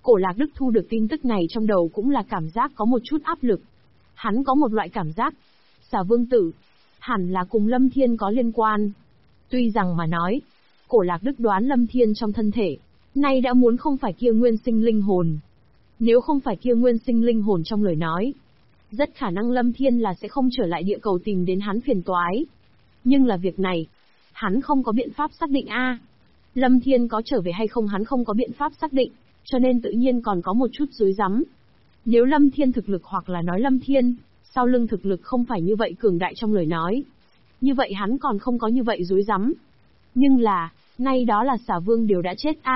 Cổ Lạc Đức thu được tin tức này trong đầu cũng là cảm giác có một chút áp lực. Hắn có một loại cảm giác, Xà Vương tử, hẳn là cùng Lâm Thiên có liên quan. Tuy rằng mà nói, Cổ Lạc Đức đoán Lâm Thiên trong thân thể, nay đã muốn không phải kia nguyên sinh linh hồn. Nếu không phải kia nguyên sinh linh hồn trong lời nói, rất khả năng Lâm Thiên là sẽ không trở lại địa cầu tìm đến hắn phiền toái. Nhưng là việc này, hắn không có biện pháp xác định Lâm Thiên có trở về hay không hắn không có biện pháp xác định, cho nên tự nhiên còn có một chút rối rắm. Nếu Lâm Thiên thực lực hoặc là nói Lâm Thiên, sau lưng thực lực không phải như vậy cường đại trong lời nói, như vậy hắn còn không có như vậy rối rắm. Nhưng là, nay đó là Xà Vương đều đã chết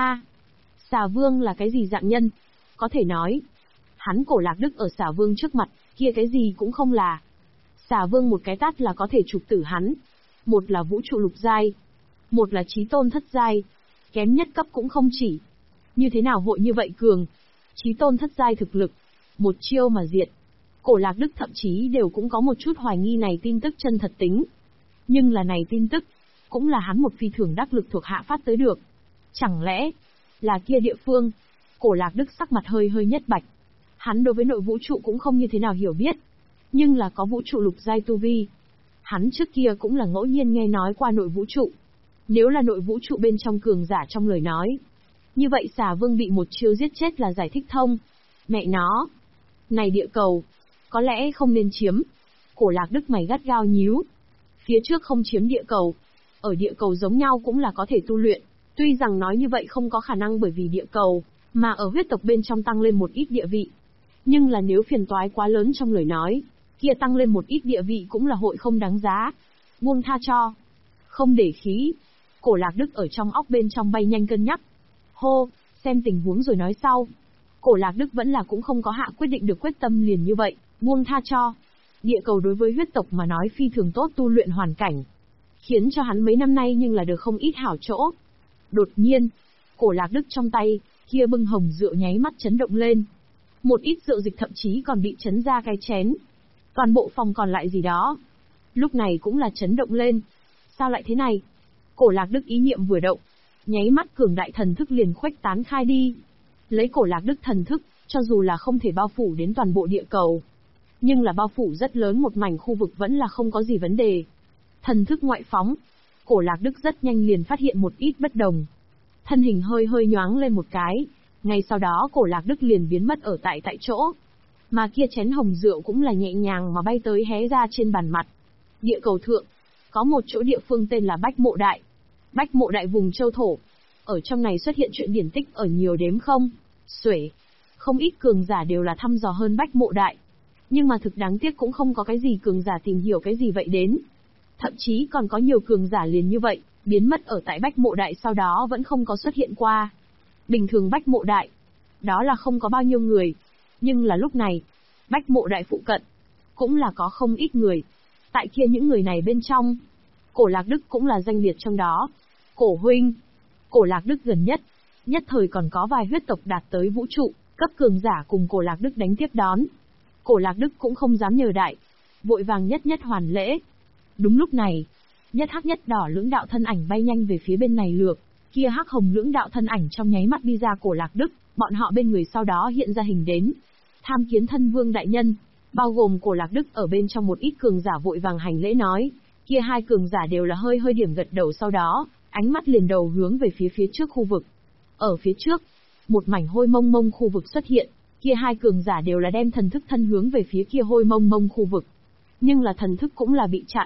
Xà Vương là cái gì dạng nhân? Có thể nói, hắn Cổ Lạc Đức ở Xà Vương trước mặt, kia cái gì cũng không là. Xà Vương một cái tát là có thể chụp tử hắn. Một là vũ trụ lục giai, một là chí tôn thất giai, kém nhất cấp cũng không chỉ. Như thế nào hội như vậy cường? Chí tôn thất giai thực lực, một chiêu mà diệt. Cổ Lạc Đức thậm chí đều cũng có một chút hoài nghi này tin tức chân thật tính. Nhưng là này tin tức, cũng là hắn một phi thường đắc lực thuộc hạ phát tới được. Chẳng lẽ, là kia địa phương? Cổ Lạc Đức sắc mặt hơi nhất bạch. Hắn đối với nội vũ trụ cũng không như thế nào hiểu biết. Nhưng là có vũ trụ lục giai tu vi. Hắn trước kia cũng là ngẫu nhiên nghe nói qua nội vũ trụ. Nếu là nội vũ trụ bên trong cường giả trong lời nói, như vậy Xà Vương bị một chiêu giết chết là giải thích thông. Mẹ nó! Này địa cầu! Có lẽ không nên chiếm. Cổ Lạc Đức mày gắt gao nhíu. Phía trước không chiếm địa cầu. Ở địa cầu giống nhau cũng là có thể tu luyện. Tuy rằng nói như vậy không có khả năng bởi vì địa cầu, mà ở huyết tộc bên trong tăng lên một ít địa vị. Nhưng là nếu phiền toái quá lớn trong lời nói, kia tăng lên một ít địa vị cũng là hội không đáng giá. Buông tha cho. Không để khí. Cổ Lạc Đức ở trong óc bên trong bay nhanh cân nhắc. Hô, xem tình huống rồi nói sau. Cổ Lạc Đức vẫn là cũng không có hạ quyết định được quyết tâm liền như vậy, buông tha cho. Địa cầu đối với huyết tộc mà nói phi thường tốt tu luyện hoàn cảnh, khiến cho hắn mấy năm nay nhưng là được không ít hảo chỗ. Đột nhiên, Cổ Lạc Đức trong tay, kia bưng hồng rượu nháy mắt chấn động lên. Một ít rượu dịch thậm chí còn bị chấn ra cái chén. Toàn bộ phòng còn lại gì đó, lúc này cũng là chấn động lên. Sao lại thế này? Cổ Lạc Đức ý niệm vừa động, nháy mắt cường đại thần thức liền khuếch tán khai đi. Lấy Cổ Lạc Đức thần thức, cho dù là không thể bao phủ đến toàn bộ địa cầu, nhưng là bao phủ rất lớn một mảnh khu vực vẫn là không có gì vấn đề. Thần thức ngoại phóng, Cổ Lạc Đức rất nhanh liền phát hiện một ít bất đồng. Thân hình hơi nhoáng lên một cái, ngay sau đó Cổ Lạc Đức liền biến mất ở tại chỗ. Mà kia chén hồng rượu cũng là nhẹ nhàng mà bay tới hé ra trên bàn mặt. Địa cầu thượng, có một chỗ địa phương tên là Bách Mộ Đại. Bách Mộ Đại vùng châu thổ. Ở trong này xuất hiện chuyện điển tích ở nhiều đếm không xuể. Không ít cường giả đều là thăm dò hơn Bách Mộ Đại. Nhưng mà thực đáng tiếc cũng không có cái gì cường giả tìm hiểu cái gì vậy đến. Thậm chí còn có nhiều cường giả liền như vậy, biến mất ở tại Bách Mộ Đại sau đó vẫn không có xuất hiện qua. Bình thường Bách Mộ Đại, đó là không có bao nhiêu người. Nhưng là lúc này, Bách Mộ Đại phụ cận, cũng là có không ít người. Tại kia những người này bên trong, Cổ Lạc Đức cũng là danh liệt trong đó. Cổ huynh, Cổ Lạc Đức gần nhất thời còn có vài huyết tộc đạt tới vũ trụ, cấp cường giả cùng Cổ Lạc Đức đánh tiếp đón. Cổ Lạc Đức cũng không dám nhờ đại, vội vàng nhất hoàn lễ. Đúng lúc này, nhất hắc nhất đỏ lưỡng đạo thân ảnh bay nhanh về phía bên này lược, kia hắc hồng lưỡng đạo thân ảnh trong nháy mắt đi ra Cổ Lạc Đức, bọn họ bên người sau đó hiện ra hình đến. Tham kiến thân vương đại nhân, bao gồm Cổ Lạc Đức ở bên trong một ít cường giả vội vàng hành lễ nói, kia hai cường giả đều là hơi điểm gật đầu sau đó, ánh mắt liền đầu hướng về phía trước khu vực. Ở phía trước, một mảnh hôi mông mông khu vực xuất hiện, kia hai cường giả đều là đem thần thức thân hướng về phía kia hôi mông mông khu vực. Nhưng là thần thức cũng là bị chặn.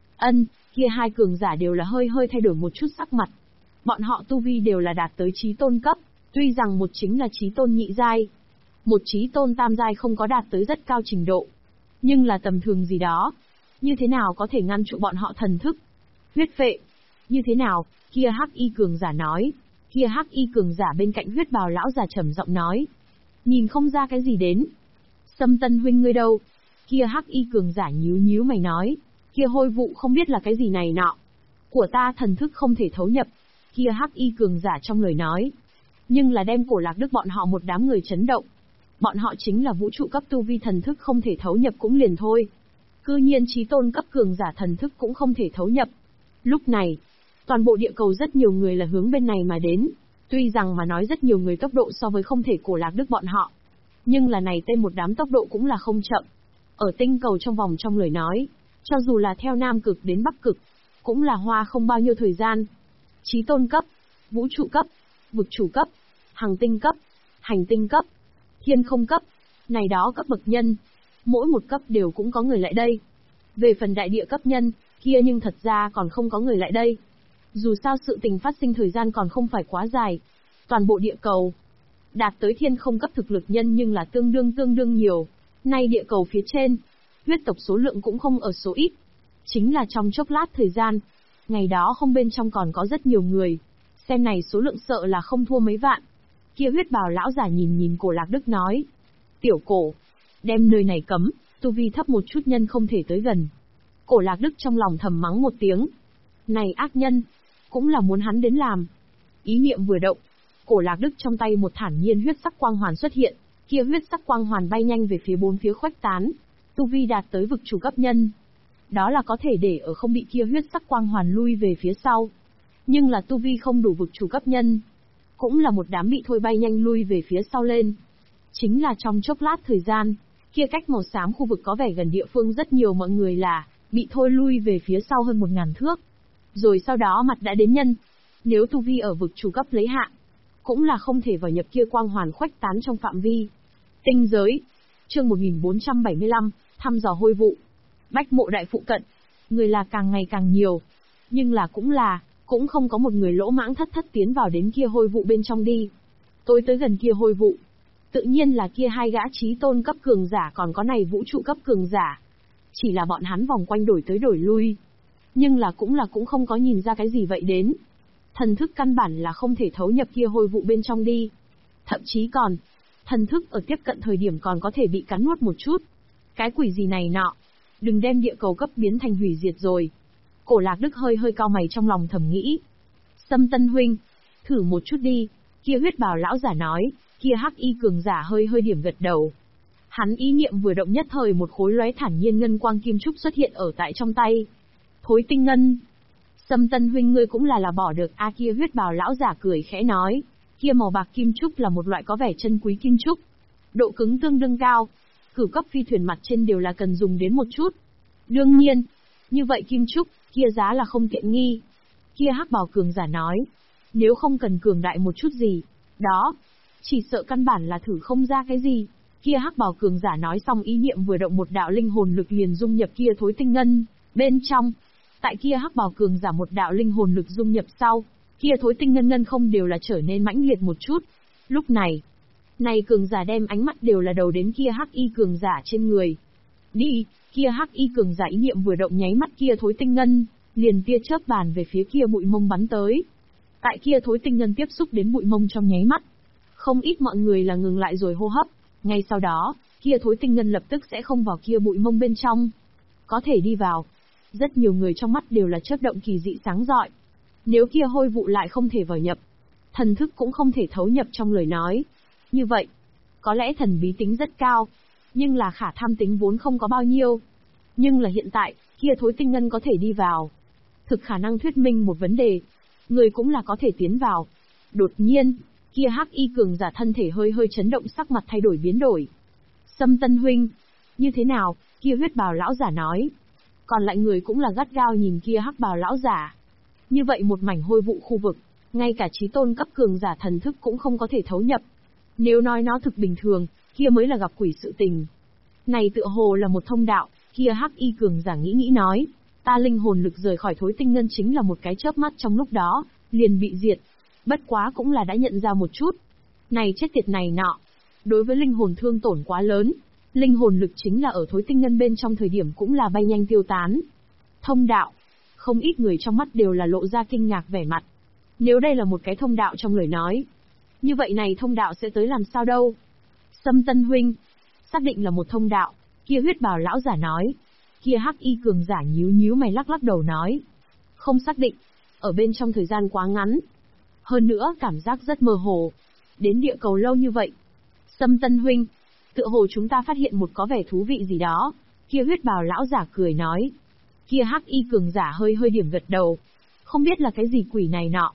Kia hai cường giả đều là hơi thay đổi một chút sắc mặt. Bọn họ tu vi đều là đạt tới chí tôn cấp, tuy rằng một chính là chí tôn nhị giai, một chí tôn tam giai không có đạt tới rất cao trình độ, nhưng là tầm thường gì đó. Như thế nào có thể ngăn trụ bọn họ thần thức? Huyết phệ. Như thế nào? Kia hắc y cường giả nói. Kia hắc y cường giả bên cạnh huyết bào lão già trầm giọng nói. Nhìn không ra cái gì đến. Sâm Tân huynh ngươi đâu? Kia hắc y cường giả nhíu mày nói. Kia hôi vụ không biết là cái gì này nọ. Của ta thần thức không thể thấu nhập. Kia hắc y cường giả trong lời nói. Nhưng là đem Cổ Lạc Đức bọn họ một đám người chấn động. Bọn họ chính là vũ trụ cấp tu vi thần thức không thể thấu nhập cũng liền thôi. Cư nhiên chí tôn cấp cường giả thần thức cũng không thể thấu nhập. Lúc này, toàn bộ địa cầu rất nhiều người là hướng bên này mà đến. Tuy rằng mà nói rất nhiều người tốc độ so với không thể Cổ Lạc Đức bọn họ, nhưng là này tên một đám tốc độ cũng là không chậm. Ở tinh cầu trong vòng trong lời nói, cho dù là theo Nam Cực đến Bắc Cực, cũng là hoa không bao nhiêu thời gian. Chí tôn cấp, vũ trụ cấp, vực chủ cấp, hằng tinh cấp, hành tinh cấp, thiên không cấp, này đó cấp bậc nhân, mỗi một cấp đều cũng có người lại đây. Về phần đại địa cấp nhân, kia nhưng thật ra còn không có người lại đây. Dù sao sự tình phát sinh thời gian còn không phải quá dài. Toàn bộ địa cầu, đạt tới thiên không cấp thực lực nhân nhưng là tương đương nhiều. Nay địa cầu phía trên, huyết tộc số lượng cũng không ở số ít. Chính là trong chốc lát thời gian, ngày đó không bên trong còn có rất nhiều người. Xem này số lượng sợ là không thua mấy vạn. Kia huyết bào lão giả nhìn Cổ Lạc Đức nói. Tiểu Cổ, đem nơi này cấm, tu vi thấp một chút nhân không thể tới gần. Cổ Lạc Đức trong lòng thầm mắng một tiếng. Này ác nhân, cũng là muốn hắn đến làm. Ý niệm vừa động, Cổ Lạc Đức trong tay một thản nhiên huyết sắc quang hoàn xuất hiện, kia huyết sắc quang hoàn bay nhanh về phía bốn phía khuếch tán, tu vi đạt tới vực chủ cấp nhân. Đó là có thể để ở không bị kia huyết sắc quang hoàn lui về phía sau. Nhưng là tu vi không đủ vực chủ cấp nhân, cũng là một đám bị thôi bay nhanh lui về phía sau lên. Chính là trong chốc lát thời gian, kia cách màu xám khu vực có vẻ gần địa phương rất nhiều mọi người là bị thôi lui về phía sau hơn 1000 thước. Rồi sau đó mặt đã đến nhân. Nếu tu vi ở vực chủ cấp lấy hạ, cũng là không thể vào nhập kia quang hoàn khuếch tán trong phạm vi. Tinh giới. Chương 1475, thăm dò hôi vụ. Bách mộ đại phụ cận. Người là càng ngày càng nhiều. Nhưng là cũng không có một người lỗ mãng thất tiến vào đến kia hôi vụ bên trong đi. Tôi tới gần kia hôi vụ. Tự nhiên là kia hai gã chí tôn cấp cường giả còn có này vũ trụ cấp cường giả. Chỉ là bọn hắn vòng quanh đổi tới đổi lui. Nhưng là cũng không có nhìn ra cái gì vậy đến. Thần thức căn bản là không thể thấu nhập kia hôi vụ bên trong đi. Thậm chí còn, thần thức ở tiếp cận thời điểm còn có thể bị cắn nuốt một chút. Cái quỷ gì này nọ, đừng đem địa cầu cấp biến thành hủy diệt rồi. Cổ Lạc Đức hơi cau mày trong lòng thầm nghĩ. Sâm Tân huynh, thử một chút đi, kia huyết bào lão giả nói, kia hắc y cường giả hơi điểm gật đầu. Hắn ý niệm vừa động nhất thời một khối lóe thản nhiên ngân quang kim trúc xuất hiện ở tại trong tay. Thối tinh ngân. Sâm Tân huynh ngươi cũng là bỏ được a kia huyết bào lão giả cười khẽ nói, kia màu bạc kim trúc là một loại có vẻ chân quý kim trúc. Độ cứng tương đương cao, cửu cấp phi thuyền mặt trên đều là cần dùng đến một chút. Đương nhiên, như vậy kim trúc, kia giá là không tiện nghi. Kia hắc bào cường giả nói, nếu không cần cường đại một chút gì, đó, chỉ sợ căn bản là thử không ra cái gì. Kia hắc bào cường giả nói xong ý niệm vừa động một đạo linh hồn lực liền dung nhập kia thối tinh ngân bên trong. Tại kia hắc bào cường giả một đạo linh hồn lực dung nhập sau, kia thối tinh ngân không đều là trở nên mãnh liệt một chút. Lúc này, cường giả đem ánh mắt đều là đầu đến kia hắc y cường giả trên người. Đi, kia hắc y cường giả ý niệm vừa động nháy mắt kia thối tinh ngân, liền tia chớp bàn về phía kia bụi mông bắn tới. Tại kia thối tinh ngân tiếp xúc đến bụi mông trong nháy mắt, không ít mọi người là ngừng lại rồi hô hấp. Ngay sau đó, kia thối tinh ngân lập tức sẽ không vào kia bụi mông bên trong. Có thể đi vào. Rất nhiều người trong mắt đều là chớp động kỳ dị sáng rọi. Nếu kia hôi vụ lại không thể vào nhập, thần thức cũng không thể thấu nhập trong lời nói. Như vậy, có lẽ thần bí tính rất cao, nhưng là khả tham tính vốn không có bao nhiêu. Nhưng là hiện tại, kia thối tinh ngân có thể đi vào. Thực khả năng thuyết minh một vấn đề, người cũng là có thể tiến vào. Đột nhiên, kia hắc y cường giả thân thể hơi chấn động sắc mặt thay đổi biến đổi. Sâm Tân huynh, như thế nào? Kia huyết bào lão giả nói. Còn lại người cũng là gắt gao nhìn kia hắc bào lão giả. Như vậy một mảnh hôi vụ khu vực, ngay cả chí tôn cấp cường giả thần thức cũng không có thể thấu nhập. Nếu nói nó thực bình thường, kia mới là gặp quỷ sự tình. Này tựa hồ là một thông đạo, kia hắc y cường giả nghĩ nói. Ta linh hồn lực rời khỏi thối tinh ngân chính là một cái chớp mắt trong lúc đó, liền bị diệt. Bất quá cũng là đã nhận ra một chút. Này chết tiệt này nọ. Đối với linh hồn thương tổn quá lớn. Linh hồn lực chính là ở thối tinh ngân bên trong thời điểm cũng là bay nhanh tiêu tán. Thông đạo. Không ít người trong mắt đều là lộ ra kinh ngạc vẻ mặt. Nếu đây là một cái thông đạo trong lời nói, như vậy này thông đạo sẽ tới làm sao đâu? Sâm Tân huynh, xác định là một thông đạo, kia huyết bào lão giả nói. Kia hắc y cường giả nhíu mày lắc đầu nói. Không xác định, ở bên trong thời gian quá ngắn. Hơn nữa cảm giác rất mơ hồ. Đến địa cầu lâu như vậy. Sâm Tân huynh, tựa hồ chúng ta phát hiện một có vẻ thú vị gì đó. Kia huyết bào lão giả cười nói. Kia hắc y cường giả hơi điểm gật đầu. Không biết là cái gì quỷ này nọ.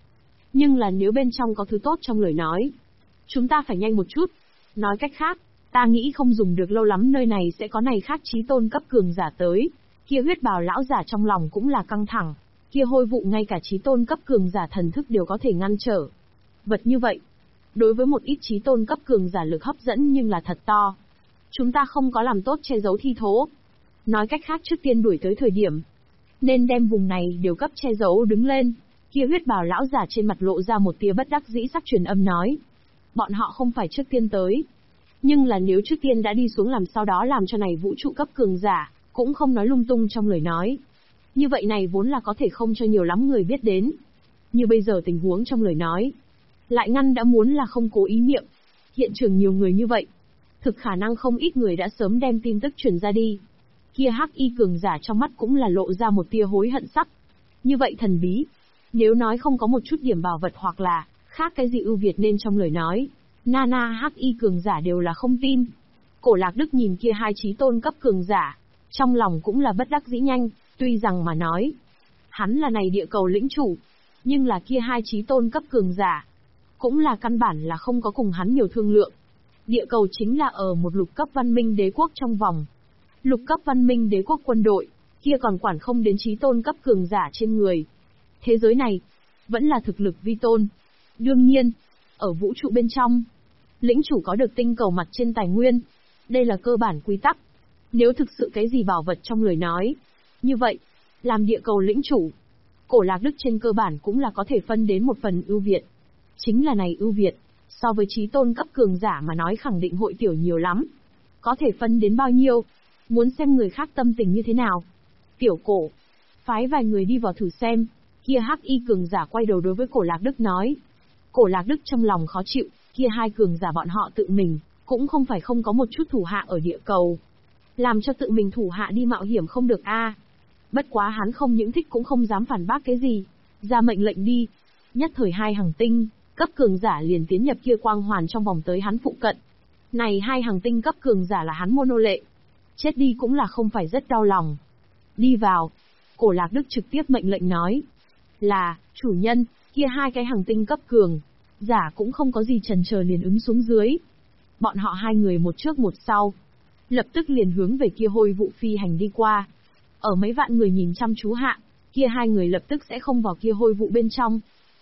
Nhưng là nếu bên trong có thứ tốt trong lời nói, chúng ta phải nhanh một chút. Nói cách khác, ta nghĩ không dùng được lâu lắm nơi này sẽ có này khác chí tôn cấp cường giả tới. Kia huyết bào lão giả trong lòng cũng là căng thẳng. Kia hôi vụ ngay cả chí tôn cấp cường giả thần thức đều có thể ngăn trở. Vật như vậy, đối với một ít chí tôn cấp cường giả lực hấp dẫn nhưng là thật to. Chúng ta không có làm tốt che giấu thi thố. Nói cách khác trước tiên đuổi tới thời điểm, nên đem vùng này đều cấp che giấu đứng lên. Kia huyết bào lão giả trên mặt lộ ra một tia bất đắc dĩ sắc truyền âm nói. Bọn họ không phải trước tiên tới. Nhưng là nếu trước tiên đã đi xuống làm sau đó làm cho này vũ trụ cấp cường giả, cũng không nói lung tung trong lời nói. Như vậy này vốn là có thể không cho nhiều lắm người biết đến. Như bây giờ tình huống trong lời nói, lại ngăn đã muốn là không cố ý miệng. Hiện trường nhiều người như vậy, thực khả năng không ít người đã sớm đem tin tức truyền ra đi. Kia hắc y cường giả trong mắt cũng là lộ ra một tia hối hận sắc. Như vậy thần bí, nếu nói không có một chút điểm bảo vật hoặc là khác cái gì ưu việt nên trong lời nói, Nana hắc y cường giả đều là không tin. Cổ Lạc Đức nhìn kia hai chí tôn cấp cường giả, trong lòng cũng là bất đắc dĩ nhanh, tuy rằng mà nói, hắn là này địa cầu lĩnh chủ, nhưng là kia hai chí tôn cấp cường giả, cũng là căn bản là không có cùng hắn nhiều thương lượng. Địa cầu chính là ở một lục cấp văn minh đế quốc trong vòng. Lục cấp văn minh đế quốc quân đội, kia còn quản không đến chí tôn cấp cường giả trên người. Thế giới này, vẫn là thực lực vi tôn. Đương nhiên, ở vũ trụ bên trong, lĩnh chủ có được tinh cầu mặt trên tài nguyên. Đây là cơ bản quy tắc. Nếu thực sự cái gì bảo vật trong lời nói, như vậy, làm địa cầu lĩnh chủ, Cổ Lạc Đức trên cơ bản cũng là có thể phân đến một phần ưu việt. Chính là này ưu việt, so với chí tôn cấp cường giả mà nói khẳng định hội tiểu nhiều lắm. Có thể phân đến bao nhiêu? Muốn xem người khác tâm tình như thế nào? Tiểu Cổ, phái vài người đi vào thử xem. Kia hắc y cường giả quay đầu đối với Cổ Lạc Đức nói. Cổ Lạc Đức trong lòng khó chịu, kia hai cường giả bọn họ tự mình, cũng không phải không có một chút thủ hạ ở địa cầu. Làm cho tự mình thủ hạ đi mạo hiểm không được a. Bất quá hắn không những thích cũng không dám phản bác cái gì. Ra mệnh lệnh đi. Nhất thời hai hành tinh, cấp cường giả liền tiến nhập kia quang hoàn trong vòng tới hắn phụ cận. Này hai hành tinh cấp cường giả là hắn nô lệ. Chết đi cũng là không phải rất đau lòng. Đi vào. Cổ Lạc Đức trực tiếp mệnh lệnh nói. Là, chủ nhân, kia hai cái hành tinh cấp cường. Giả cũng không có gì chần chờ liền ứng xuống dưới. Bọn họ hai người một trước một sau. Lập tức liền hướng về kia hôi vụ phi hành đi qua. Ở mấy vạn người nhìn chăm chú hạ, kia hai người lập tức sẽ không vào kia hôi vụ bên trong.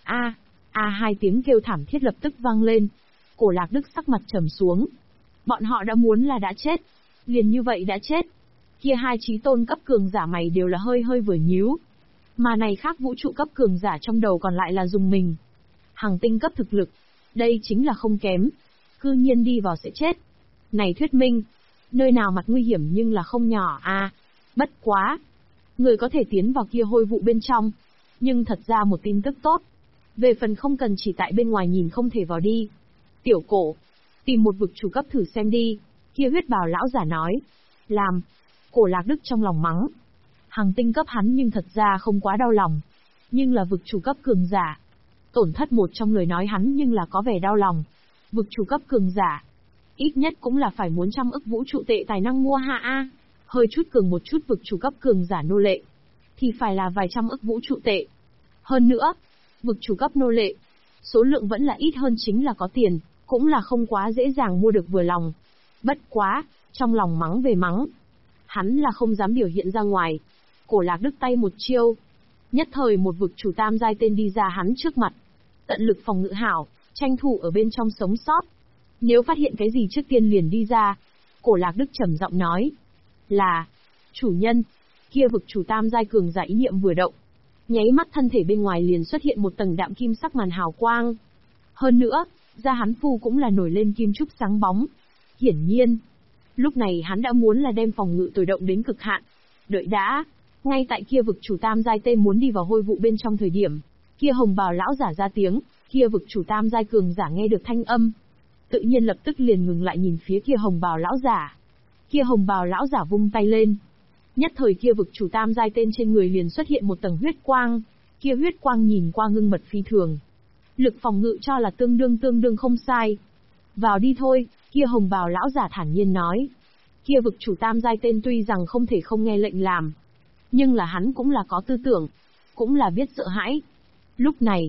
Hai tiếng kêu thảm thiết lập tức vang lên. Cổ Lạc Đức sắc mặt trầm xuống. Bọn họ đã muốn là đã chết. Liền như vậy đã chết. Kia hai chí tôn cấp cường giả mày đều là hơi hơi vừa nhíu. Mà này khác vũ trụ cấp cường giả trong đầu còn lại là dùng mình. Hàng tinh cấp thực lực. Đây chính là không kém. Cư nhiên đi vào sẽ chết. Này thuyết minh. Nơi nào mặt nguy hiểm nhưng là không nhỏ a. Bất quá. Người có thể tiến vào kia hôi vụ bên trong. Nhưng thật ra một tin tức tốt. Về phần không cần chỉ tại bên ngoài nhìn không thể vào đi. Tiểu Cổ, tìm một vực chủ cấp thử xem đi. Kia huyết bào lão giả nói. Làm. Cổ Lạc Đức trong lòng mắng. Hàng tinh cấp hắn nhưng thật ra không quá đau lòng. Nhưng là vực chủ cấp cường giả. Tổn thất một trong lời nói hắn nhưng là có vẻ đau lòng. Vực chủ cấp cường giả. Ít nhất cũng là phải muốn trăm ức vũ trụ tệ tài năng mua hạ a. Hơi chút cường một chút vực chủ cấp cường giả nô lệ. Thì phải là vài trăm ức vũ trụ tệ. Hơn nữa, vực chủ cấp nô lệ. Số lượng vẫn là ít hơn chính là có tiền. Cũng là không quá dễ dàng mua được vừa lòng. Bất quá, trong lòng mắng về mắng. Hắn là không dám biểu hiện ra ngoài. Cổ Lạc Đức tay một chiêu. Nhất thời một vực chủ tam giai tên đi ra hắn trước mặt. Tận lực phòng ngự hảo, tranh thủ ở bên trong sống sót. Nếu phát hiện cái gì trước tiên liền đi ra. Cổ Lạc Đức trầm giọng nói. Là, chủ nhân, kia vực chủ tam giai cường giả ý niệm vừa động. Nháy mắt thân thể bên ngoài liền xuất hiện một tầng đạm kim sắc màn hào quang. Hơn nữa, da hắn phu cũng là nổi lên kim trúc sáng bóng. Hiển nhiên, lúc này hắn đã muốn là đem phòng ngự tối động đến cực hạn. Đợi đã, ngay tại kia vực chủ tam giai tên muốn đi vào hôi vụ bên trong thời điểm, kia hồng bào lão giả ra tiếng, kia vực chủ tam giai cường giả nghe được thanh âm. Tự nhiên lập tức liền ngừng lại nhìn phía kia hồng bào lão giả. Kia hồng bào lão giả vung tay lên. Nhất thời kia vực chủ tam giai tên trên người liền xuất hiện một tầng huyết quang, kia huyết quang nhìn qua ngưng mật phi thường. Lực phòng ngự cho là tương đương không sai. Vào đi thôi, kia hồng bào lão giả thản nhiên nói. Kia vực chủ tam giai tên tuy rằng không thể không nghe lệnh làm, nhưng là hắn cũng là có tư tưởng, cũng là biết sợ hãi. Lúc này,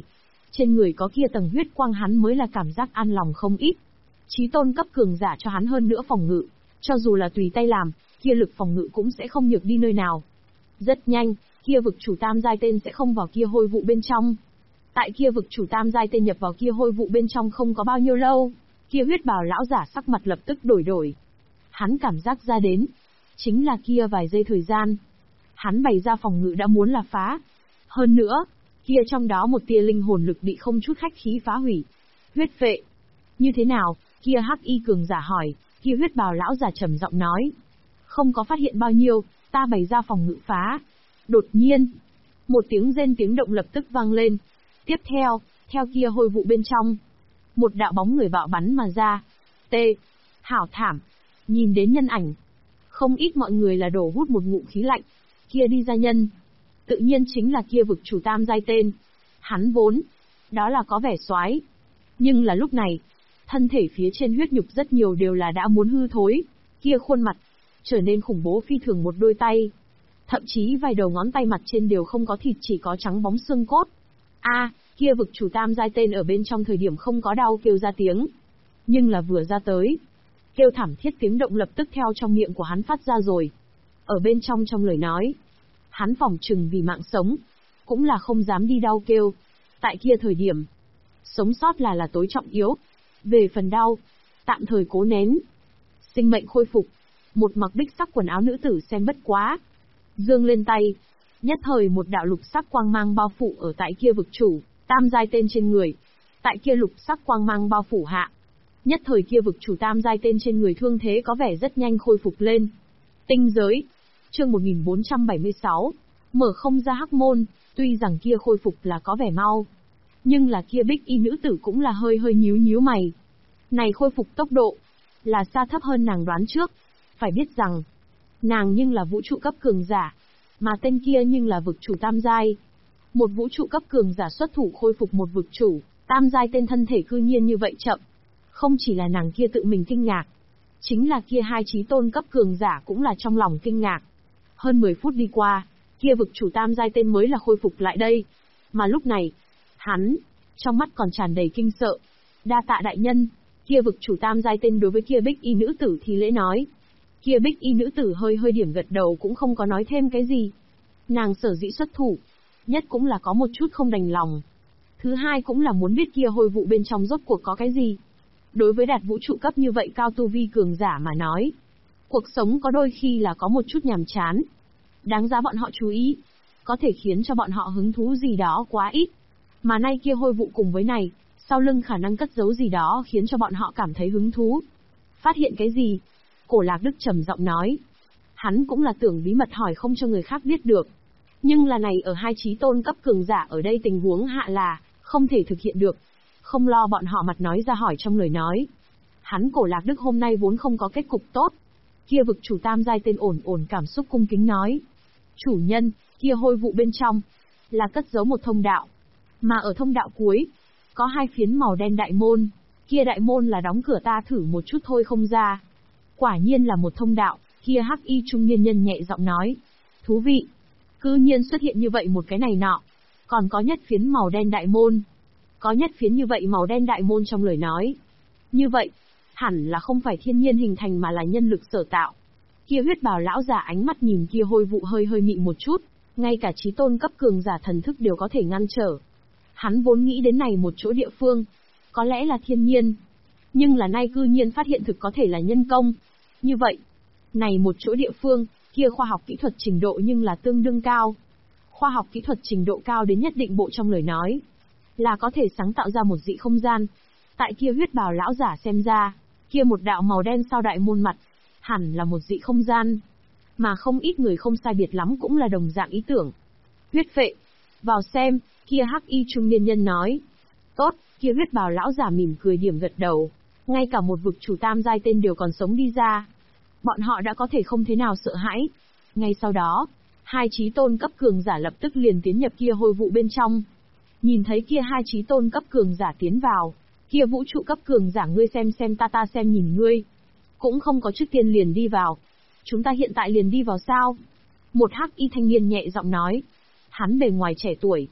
Trên người có kia tầng huyết quang hắn mới là cảm giác an lòng không ít. Chí tôn cấp cường giả cho hắn hơn nữa phòng ngự, cho dù là tùy tay làm, kia lực phòng ngự cũng sẽ không nhược đi nơi nào. Rất nhanh, kia vực chủ tam giai tên sẽ không vào kia hôi vụ bên trong. Tại kia vực chủ tam giai tên nhập vào kia hôi vụ bên trong không có bao nhiêu lâu, kia huyết bào lão giả sắc mặt lập tức đổi. Hắn cảm giác ra đến, chính là kia vài giây thời gian. Hắn bày ra phòng ngự đã muốn là phá. Hơn nữa, kia trong đó một tia linh hồn lực bị không chút khách khí phá hủy. Huyết vệ. Như thế nào? Kia hắc y cường giả hỏi, kia huyết bào lão giả trầm giọng nói. Không có phát hiện bao nhiêu, ta bày ra phòng ngự phá. Đột nhiên, một tiếng rên tiếng động lập tức vang lên. Tiếp theo kia hôi vụ bên trong, một đạo bóng người bạo bắn mà ra. Hảo thảm. Nhìn đến nhân ảnh, không ít mọi người là đổ hút một ngụm khí lạnh. Kia đi ra nhân, tự nhiên chính là kia vực chủ tam giai tên. Hắn vốn, đó là có vẻ soái, nhưng là lúc này, thân thể phía trên huyết nhục rất nhiều đều là đã muốn hư thối. Kia khuôn mặt, trở nên khủng bố phi thường, một đôi tay. Thậm chí vài đầu ngón tay mặt trên đều không có thịt, chỉ có trắng bóng xương cốt. Kia vực chủ tam giai tên ở bên trong thời điểm không có đau kêu ra tiếng. Nhưng là vừa ra tới, kêu thảm thiết tiếng động lập tức theo trong miệng của hắn phát ra rồi. Ở bên trong lời nói, hắn phỏng chừng vì mạng sống, cũng là không dám đi đau kêu. Tại kia thời điểm, sống sót là tối trọng yếu. Về phần đau, tạm thời cố nén. Sinh mệnh khôi phục, một mặc bích sắc quần áo nữ tử xem bất quá. Dương lên tay, nhất thời một đạo lục sắc quang mang bao phủ ở tại kia vực chủ tam giai tên trên người. Tại kia lục sắc quang mang bao phủ hạ, nhất thời kia vực chủ tam giai tên trên người thương thế có vẻ rất nhanh khôi phục lên. Tinh giới, chương 1476, mở không ra hắc môn. Tuy rằng kia khôi phục là có vẻ mau, nhưng là kia bích y nữ tử cũng là hơi nhíu mày. Này khôi phục tốc độ, là xa thấp hơn nàng đoán trước. Phải biết rằng, nàng nhưng là vũ trụ cấp cường giả, mà tên kia nhưng là vực chủ tam giai. Một vũ trụ cấp cường giả xuất thủ khôi phục một vực chủ tam giai tên thân thể cư nhiên như vậy chậm. Không chỉ là nàng kia tự mình kinh ngạc, chính là kia hai chí tôn cấp cường giả cũng là trong lòng kinh ngạc. Hơn 10 phút đi qua, kia vực chủ tam giai tên mới là khôi phục lại đây. Mà lúc này, hắn, trong mắt còn tràn đầy kinh sợ. Đa tạ đại nhân. Kia vực chủ tam giai tên đối với kia bích y nữ tử thì lễ nói. Kia bích y nữ tử hơi điểm gật đầu cũng không có nói thêm cái gì. Nàng sở dĩ xuất thủ, nhất cũng là có một chút không đành lòng. Thứ hai cũng là muốn biết kia hôi vụ bên trong rốt cuộc có cái gì. Đối với đạt vũ trụ cấp như vậy cao tu vi cường giả mà nói, cuộc sống có đôi khi là có một chút nhàm chán. Đáng giá bọn họ chú ý, có thể khiến cho bọn họ hứng thú gì đó quá ít. Mà nay kia hôi vụ cùng với này, sau lưng khả năng cất giấu gì đó khiến cho bọn họ cảm thấy hứng thú. Phát hiện cái gì? Cổ Lạc Đức trầm giọng nói. Hắn cũng là tưởng bí mật hỏi không cho người khác biết được. Nhưng là này ở hai chí tôn cấp cường giả ở đây tình huống hạ là không thể thực hiện được. Không lo bọn họ mặt nói ra hỏi trong lời nói. Hắn Cổ Lạc Đức hôm nay vốn không có kết cục tốt. Kia vực chủ tam giai tên ổn cảm xúc cung kính nói. Chủ nhân, kia hôi vụ bên trong là cất giấu một thông đạo. Mà ở thông đạo cuối, có hai phiến màu đen đại môn. Kia đại môn là đóng cửa, ta thử một chút thôi không ra. Quả nhiên là một thông đạo. Kia hắc y trung niên nhân nhẹ giọng nói. Thú vị. Cư nhiên xuất hiện như vậy một cái này nọ. Còn có nhất phiến màu đen đại môn. Có nhất phiến như vậy màu đen đại môn trong lời nói. Như vậy, hẳn là không phải thiên nhiên hình thành mà là nhân lực sở tạo. Kia huyết bào lão giả ánh mắt nhìn kia hôi vụ hơi mị một chút. Ngay cả chí tôn cấp cường giả thần thức đều có thể ngăn trở. Hắn vốn nghĩ đến này một chỗ địa phương, có lẽ là thiên nhiên. Nhưng là nay cư nhiên phát hiện thực có thể là nhân công. Như vậy, này một chỗ địa phương, kia khoa học kỹ thuật trình độ nhưng là tương đương cao. Khoa học kỹ thuật trình độ cao đến nhất định bộ trong lời nói, là có thể sáng tạo ra một dị không gian. Tại kia huyết bào lão giả xem ra, kia một đạo màu đen sau đại môn mặt, hẳn là một dị không gian. Mà không ít người không sai biệt lắm cũng là đồng dạng ý tưởng. Huyết phệ, vào xem, kia hắc y trung niên nhân nói. Tốt, kia huyết bào lão giả mỉm cười điểm gật đầu. Ngay cả một vực chủ tam giai tên đều còn sống đi ra. Bọn họ đã có thể không thế nào sợ hãi. Ngay sau đó, hai chí tôn cấp cường giả lập tức liền tiến nhập kia hôi vụ bên trong. Nhìn thấy kia hai chí tôn cấp cường giả tiến vào, kia vũ trụ cấp cường giả ngươi xem ta xem nhìn ngươi. Cũng không có trước tiên liền đi vào. Chúng ta hiện tại liền đi vào sao? Một hắc y thanh niên nhẹ giọng nói. Hắn bề ngoài trẻ tuổi,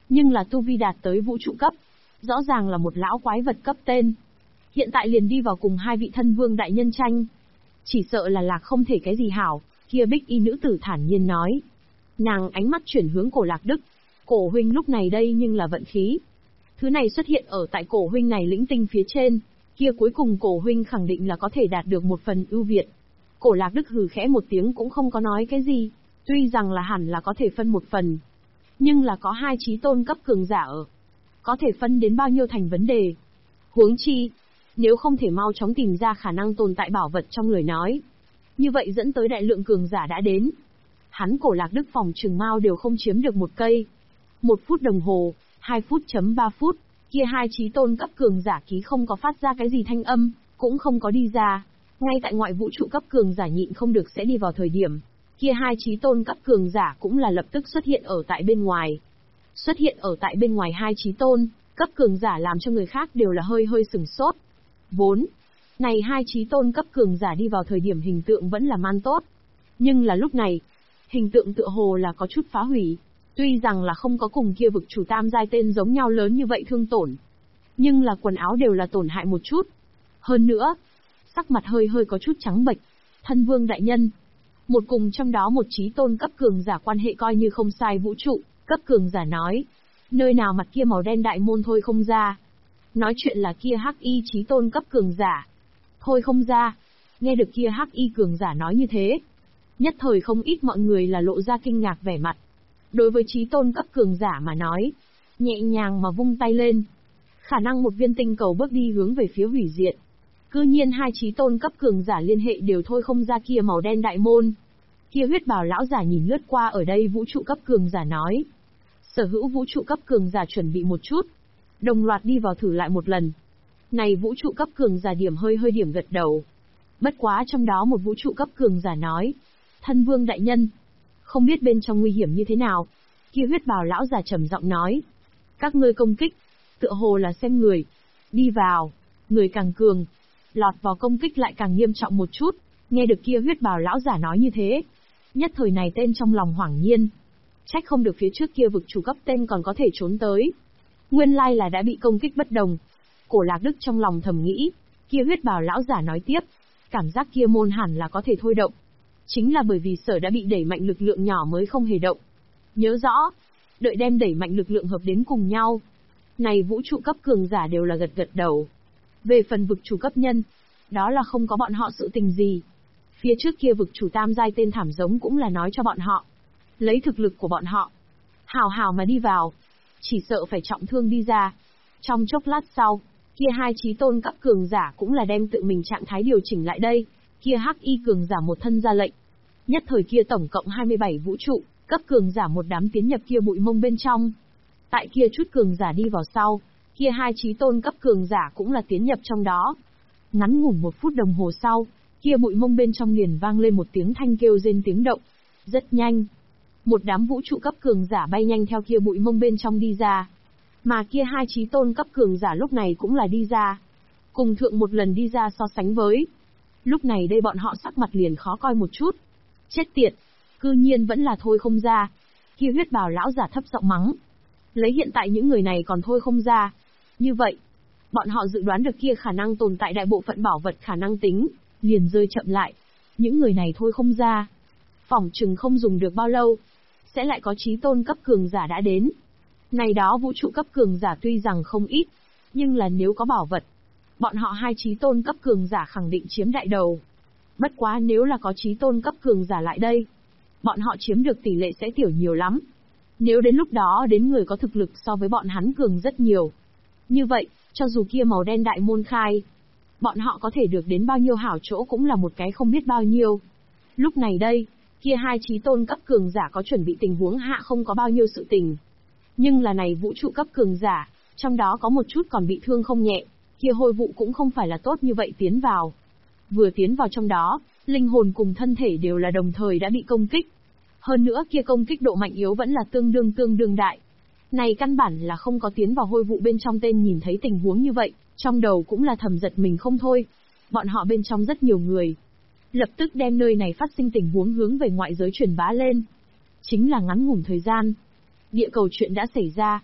nhưng là tu vi đạt tới vũ trụ cấp. Rõ ràng là một lão quái vật cấp tên. Hiện tại liền đi vào cùng hai vị thân vương đại nhân tranh. Chỉ sợ là Lạc không thể cái gì hảo, kia bích y nữ tử thản nhiên nói. Nàng ánh mắt chuyển hướng Cổ Lạc Đức. Cổ huynh lúc này đây nhưng là vận khí. Thứ này xuất hiện ở tại cổ huynh này lĩnh tinh phía trên, kia cuối cùng cổ huynh khẳng định là có thể đạt được một phần ưu việt. Cổ Lạc Đức hừ khẽ một tiếng cũng không có nói cái gì, tuy rằng là hẳn là có thể phân một phần, nhưng là có hai chí tôn cấp cường giả ở, có thể phân đến bao nhiêu thành vấn đề. Huống chi, nếu không thể mau chóng tìm ra khả năng tồn tại bảo vật trong lời nói, như vậy dẫn tới đại lượng cường giả đã đến. Hắn Cổ Lạc Đức phòng trường mao đều không chiếm được một cây. 1 phút đồng hồ, 2 phút chấm 3 phút, kia hai chí tôn cấp cường giả ký không có phát ra cái gì thanh âm, cũng không có đi ra. Ngay tại ngoại vũ trụ cấp cường giả nhịn không được sẽ đi vào thời điểm, kia hai chí tôn cấp cường giả cũng là lập tức xuất hiện ở tại bên ngoài. Xuất hiện ở tại bên ngoài hai chí tôn cấp cường giả làm cho người khác đều là hơi hơi sửng sốt. Vốn, này hai chí tôn cấp cường giả đi vào thời điểm hình tượng vẫn là man tốt. Nhưng là lúc này, hình tượng tựa hồ là có chút phá hủy. Tuy rằng là không có cùng kia vực chủ tam giai tên giống nhau lớn như vậy thương tổn, nhưng là quần áo đều là tổn hại một chút. Hơn nữa, sắc mặt hơi hơi có chút trắng bệch. Thân vương đại nhân, một cùng trong đó một chí tôn cấp cường giả quan hệ coi như không sai vũ trụ cấp cường giả nói, nơi nào mặt kia màu đen đại môn thôi không ra. Nói chuyện là kia hắc y chí tôn cấp cường giả. Thôi không ra. Nghe được kia hắc y cường giả nói như thế, nhất thời không ít mọi người là lộ ra kinh ngạc vẻ mặt. Đối với chí tôn cấp cường giả mà nói, nhẹ nhàng mà vung tay lên, khả năng một viên tinh cầu bước đi hướng về phía hủy diệt. Cư nhiên hai chí tôn cấp cường giả liên hệ đều thôi không ra kia màu đen đại môn. Kia huyết bào lão giả nhìn lướt qua ở đây vũ trụ cấp cường giả nói. Sở hữu vũ trụ cấp cường giả chuẩn bị một chút, đồng loạt đi vào thử lại một lần. Này vũ trụ cấp cường giả điểm hơi hơi điểm gật đầu. Bất quá trong đó một vũ trụ cấp cường giả nói, thân vương đại nhân, không biết bên trong nguy hiểm như thế nào. Kia huyết bào lão giả trầm giọng nói, các ngươi công kích, tựa hồ là xem người. Đi vào, người càng cường, lọt vào công kích lại càng nghiêm trọng một chút. Nghe được kia huyết bào lão giả nói như thế, nhất thời này tên trong lòng hoảng nhiên. Trách không được phía trước kia vực chủ cấp tên còn có thể trốn tới. Nguyên lai là đã bị công kích bất đồng. Cổ Lạc Đức trong lòng thầm nghĩ, kia huyết bào lão giả nói tiếp, cảm giác kia môn hẳn là có thể thôi động. Chính là bởi vì sở đã bị đẩy mạnh lực lượng nhỏ mới không hề động. Nhớ rõ, đợi đem đẩy mạnh lực lượng hợp đến cùng nhau. Này vũ trụ cấp cường giả đều là gật gật đầu. Về phần vực chủ cấp nhân, đó là không có bọn họ sự tình gì. Phía trước kia vực chủ tam giai tên thảm giống cũng là nói cho bọn họ. Lấy thực lực của bọn họ, hào hào mà đi vào, chỉ sợ phải trọng thương đi ra. Trong chốc lát sau, kia hai chí tôn cấp cường giả cũng là đem tự mình trạng thái điều chỉnh lại đây. Kia hắc y cường giả một thân ra lệnh. Nhất thời kia tổng cộng 27 vũ trụ cấp cường giả một đám tiến nhập kia bụi mông bên trong. Tại kia chút cường giả đi vào sau, kia hai chí tôn cấp cường giả cũng là tiến nhập trong đó. Ngắn ngủn 1 phút đồng hồ sau, kia bụi mông bên trong liền vang lên một tiếng thanh kêu rên tiếng động. Rất nhanh, một đám vũ trụ cấp cường giả bay nhanh theo kia bụi mông bên trong đi ra. Mà kia hai chí tôn cấp cường giả lúc này cũng là đi ra. Cùng thượng một lần đi ra so sánh với. Lúc này đây bọn họ sắc mặt liền khó coi một chút. Chết tiệt, cư nhiên vẫn là thôi không ra. Kia huyết bào lão giả thấp giọng mắng. Lấy hiện tại những người này còn thôi không ra. Như vậy, bọn họ dự đoán được kia khả năng tồn tại đại bộ phận bảo vật khả năng tính, liền rơi chậm lại. Những người này thôi không ra. Phỏng chừng không dùng được bao lâu, sẽ lại có chí tôn cấp cường giả đã đến. Này đó vũ trụ cấp cường giả tuy rằng không ít, nhưng là nếu có bảo vật, bọn họ hai chí tôn cấp cường giả khẳng định chiếm đại đầu. Bất quá nếu là có chí tôn cấp cường giả lại đây, bọn họ chiếm được tỷ lệ sẽ tiểu nhiều lắm. Nếu đến lúc đó đến người có thực lực so với bọn hắn cường rất nhiều. Như vậy, cho dù kia màu đen đại môn khai, bọn họ có thể được đến bao nhiêu hảo chỗ cũng là một cái không biết bao nhiêu. Lúc này đây, kia hai chí tôn cấp cường giả có chuẩn bị tình huống hạ không có bao nhiêu sự tình. Nhưng là này vũ trụ cấp cường giả, trong đó có một chút còn bị thương không nhẹ, kia hôi vụ cũng không phải là tốt như vậy tiến vào. Vừa tiến vào trong đó, linh hồn cùng thân thể đều là đồng thời đã bị công kích. Hơn nữa kia công kích độ mạnh yếu vẫn là tương đương đại. Này căn bản là không có tiến vào hôi vụ bên trong tên nhìn thấy tình huống như vậy, trong đầu cũng là thầm giật mình không thôi. Bọn họ bên trong rất nhiều người. Lập tức đem nơi này phát sinh tình huống hướng về ngoại giới truyền bá lên. Chính là ngắn ngủn thời gian. Địa cầu chuyện đã xảy ra,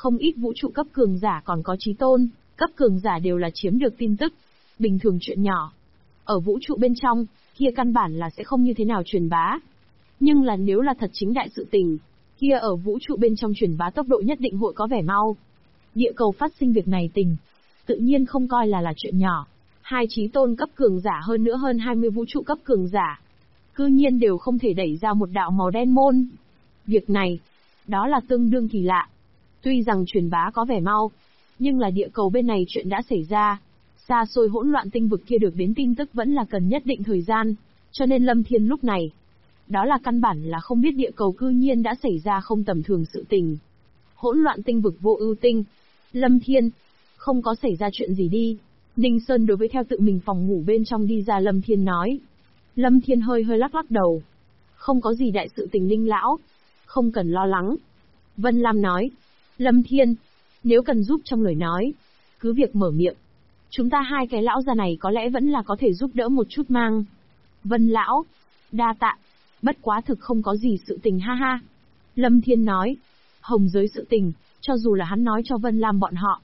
Không ít vũ trụ cấp cường giả còn có chí tôn, cấp cường giả đều là chiếm được tin tức. Bình thường chuyện nhỏ. Ở vũ trụ bên trong, kia căn bản là sẽ không như thế nào truyền bá. Nhưng là nếu là thật chính đại sự tình, kia ở vũ trụ bên trong truyền bá tốc độ nhất định hội có vẻ mau. Địa cầu phát sinh việc này tình, tự nhiên không coi là chuyện nhỏ. Hai chí tôn cấp cường giả hơn nữa hơn 20 vũ trụ cấp cường giả. Cư nhiên đều không thể đẩy ra một đạo màu đen môn. Việc này, đó là tương đương kỳ lạ. Tuy rằng truyền bá có vẻ mau, nhưng là địa cầu bên này chuyện đã xảy ra. Xa xôi hỗn loạn tinh vực kia được đến tin tức vẫn là cần nhất định thời gian, cho nên Lâm Thiên lúc này, đó là căn bản là không biết địa cầu cư nhiên đã xảy ra không tầm thường sự tình. Hỗn loạn tinh vực vô ưu tinh. Lâm Thiên, không có xảy ra chuyện gì đi. Ninh Sơn đối với theo tự mình phòng ngủ bên trong đi ra Lâm Thiên nói. Lâm Thiên hơi lắc đầu. Không có gì đại sự tình Ninh lão, không cần lo lắng. Vân Lam nói. Lâm Thiên, nếu cần giúp trong lời nói, cứ việc mở miệng. Chúng ta hai cái lão già này có lẽ vẫn là có thể giúp đỡ một chút mang. Vân lão, đa tạ. Bất quá thực không có gì sự tình ha ha. Lâm Thiên nói. Hồng giới sự tình, cho dù là hắn nói cho Vân Lam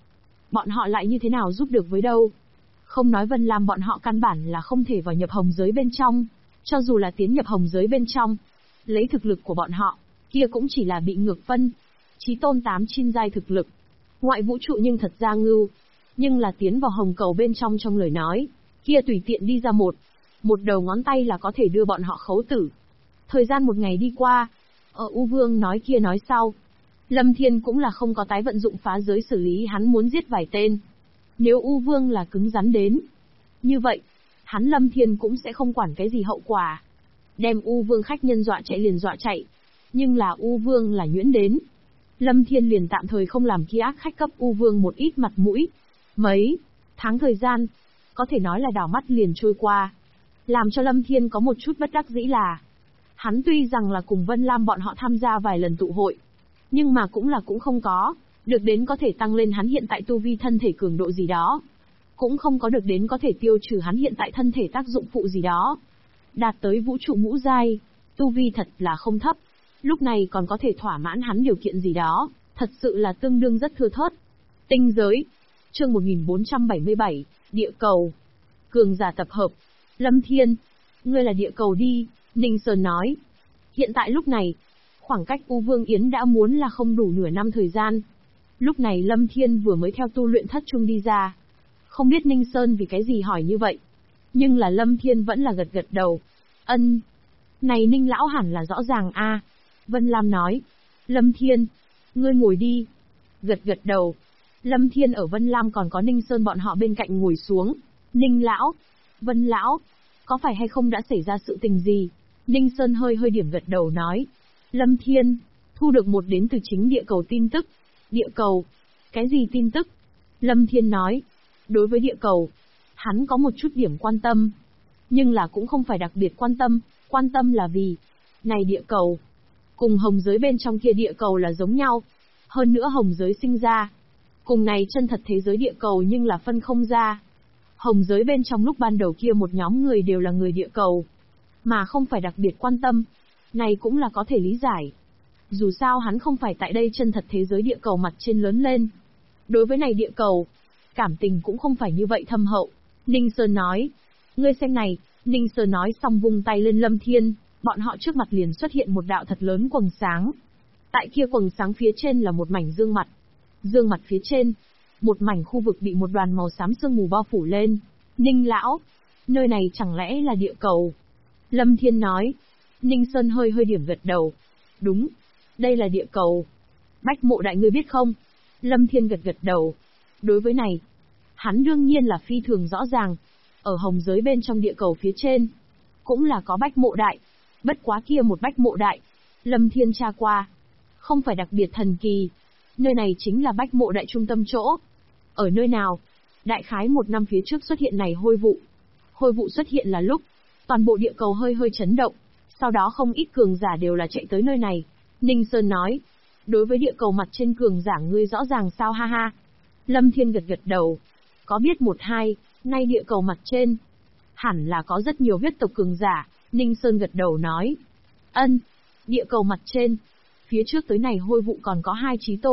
bọn họ lại như thế nào giúp được với đâu. Không nói Vân Lam bọn họ căn bản là không thể vào nhập hồng giới bên trong. Cho dù là tiến nhập hồng giới bên trong, lấy thực lực của bọn họ, kia cũng chỉ là bị ngược phân. Chí tôn 8 chin giai thực lực. Ngoại vũ trụ nhưng thật ra ngưu. Nhưng là tiến vào hồng cầu bên trong lời nói, kia tùy tiện đi ra một đầu ngón tay là có thể đưa bọn họ khấu tử. Thời gian một ngày đi qua, U Vương nói kia nói sau. Lâm Thiên cũng là không có tái vận dụng phá giới xử lý hắn muốn giết vài tên. Nếu U Vương là cứng rắn đến, như vậy, hắn Lâm Thiên cũng sẽ không quản cái gì hậu quả. Đem U Vương khách nhân dọa chạy liền dọa chạy. Nhưng là U Vương là nhuyễn đến. Lâm Thiên liền tạm thời không làm kia ác khách cấp U Vương một ít mặt mũi. Mấy tháng thời gian, có thể nói là đảo mắt liền trôi qua. Làm cho Lâm Thiên có một chút bất đắc dĩ là, hắn tuy rằng là cùng Vân Lam bọn họ tham gia vài lần tụ hội, nhưng mà cũng không có được đến có thể tăng lên hắn hiện tại tu vi thân thể cường độ gì đó. Cũng không có được đến có thể tiêu trừ hắn hiện tại thân thể tác dụng phụ gì đó. Đạt tới vũ trụ ngũ giai, tu vi thật là không thấp. Lúc này còn có thể thỏa mãn hắn điều kiện gì đó, thật sự là tương đương rất thưa thớt. Tinh giới. Chương 1477, địa cầu. Cường giả tập hợp. Lâm Thiên, ngươi là địa cầu đi, Ninh Sơn nói. Hiện tại lúc này, khoảng cách U Vương Yến đã muốn là không đủ nửa năm thời gian. Lúc này Lâm Thiên vừa mới theo tu luyện thất trung đi ra. Không biết Ninh Sơn vì cái gì hỏi như vậy. Nhưng là Lâm Thiên vẫn là gật đầu. Ân. Này Ninh lão hẳn là rõ ràng a. Vân Lam nói. Lâm Thiên, ngươi ngồi đi. Gật đầu. Lâm Thiên ở Vân Lam còn có Ninh Sơn bọn họ bên cạnh ngồi xuống. Ninh lão, Vân lão, có phải hay không đã xảy ra sự tình gì? Ninh Sơn hơi điểm gật đầu nói. Lâm Thiên, thu được một đến từ chính địa cầu tin tức. Địa cầu? Cái gì tin tức? Lâm Thiên nói. Đối với địa cầu, hắn có một chút điểm quan tâm. Nhưng là cũng không phải đặc biệt quan tâm là vì, này địa cầu, cùng hồng giới bên trong kia địa cầu là giống nhau. Hơn nữa hồng giới sinh ra, cùng này chân thật thế giới địa cầu nhưng là phân không ra. Hồng giới bên trong lúc ban đầu kia một nhóm người đều là người địa cầu, mà không phải đặc biệt quan tâm. Này cũng là có thể lý giải. Dù sao hắn không phải tại đây chân thật thế giới địa cầu mặt trên lớn lên. Đối với này địa cầu, cảm tình cũng không phải như vậy thâm hậu. Ninh Sơn nói. Ngươi xem này, Ninh Sơn nói xong vung tay lên Lâm Thiên, bọn họ trước mặt liền xuất hiện một đạo thật lớn quầng sáng. Tại kia quầng sáng phía trên là một mảnh dương mặt. Dương mặt phía trên, một mảnh khu vực bị một đoàn màu xám sương mù bao phủ lên. Ninh lão, nơi này chẳng lẽ là địa cầu? Lâm Thiên nói. Ninh Sơn hơi điểm gật đầu. Đúng, đây là địa cầu. Bách Mộ Đại ngươi biết không? Lâm Thiên gật đầu. Đối với này, hắn đương nhiên là phi thường rõ ràng. Ở hồng giới bên trong địa cầu phía trên, cũng là có Bách Mộ Đại. Bất quá kia một Bách Mộ Đại, Lâm Thiên tra qua, không phải đặc biệt thần kỳ. Nơi này chính là Bách Mộ Đại trung tâm chỗ. Ở nơi nào? Đại khái một năm phía trước xuất hiện này hôi vụ. Hôi vụ xuất hiện là lúc, toàn bộ địa cầu hơi chấn động. Sau đó không ít cường giả đều là chạy tới nơi này. Ninh Sơn nói. Đối với địa cầu mặt trên cường giả ngươi rõ ràng sao ha ha. Lâm Thiên gật đầu. Có biết một hai, nay địa cầu mặt trên, hẳn là có rất nhiều huyết tộc cường giả. Ninh Sơn gật đầu nói. Ân, địa cầu mặt trên, phía trước tới này hôi vụ còn có 2 chí tôn,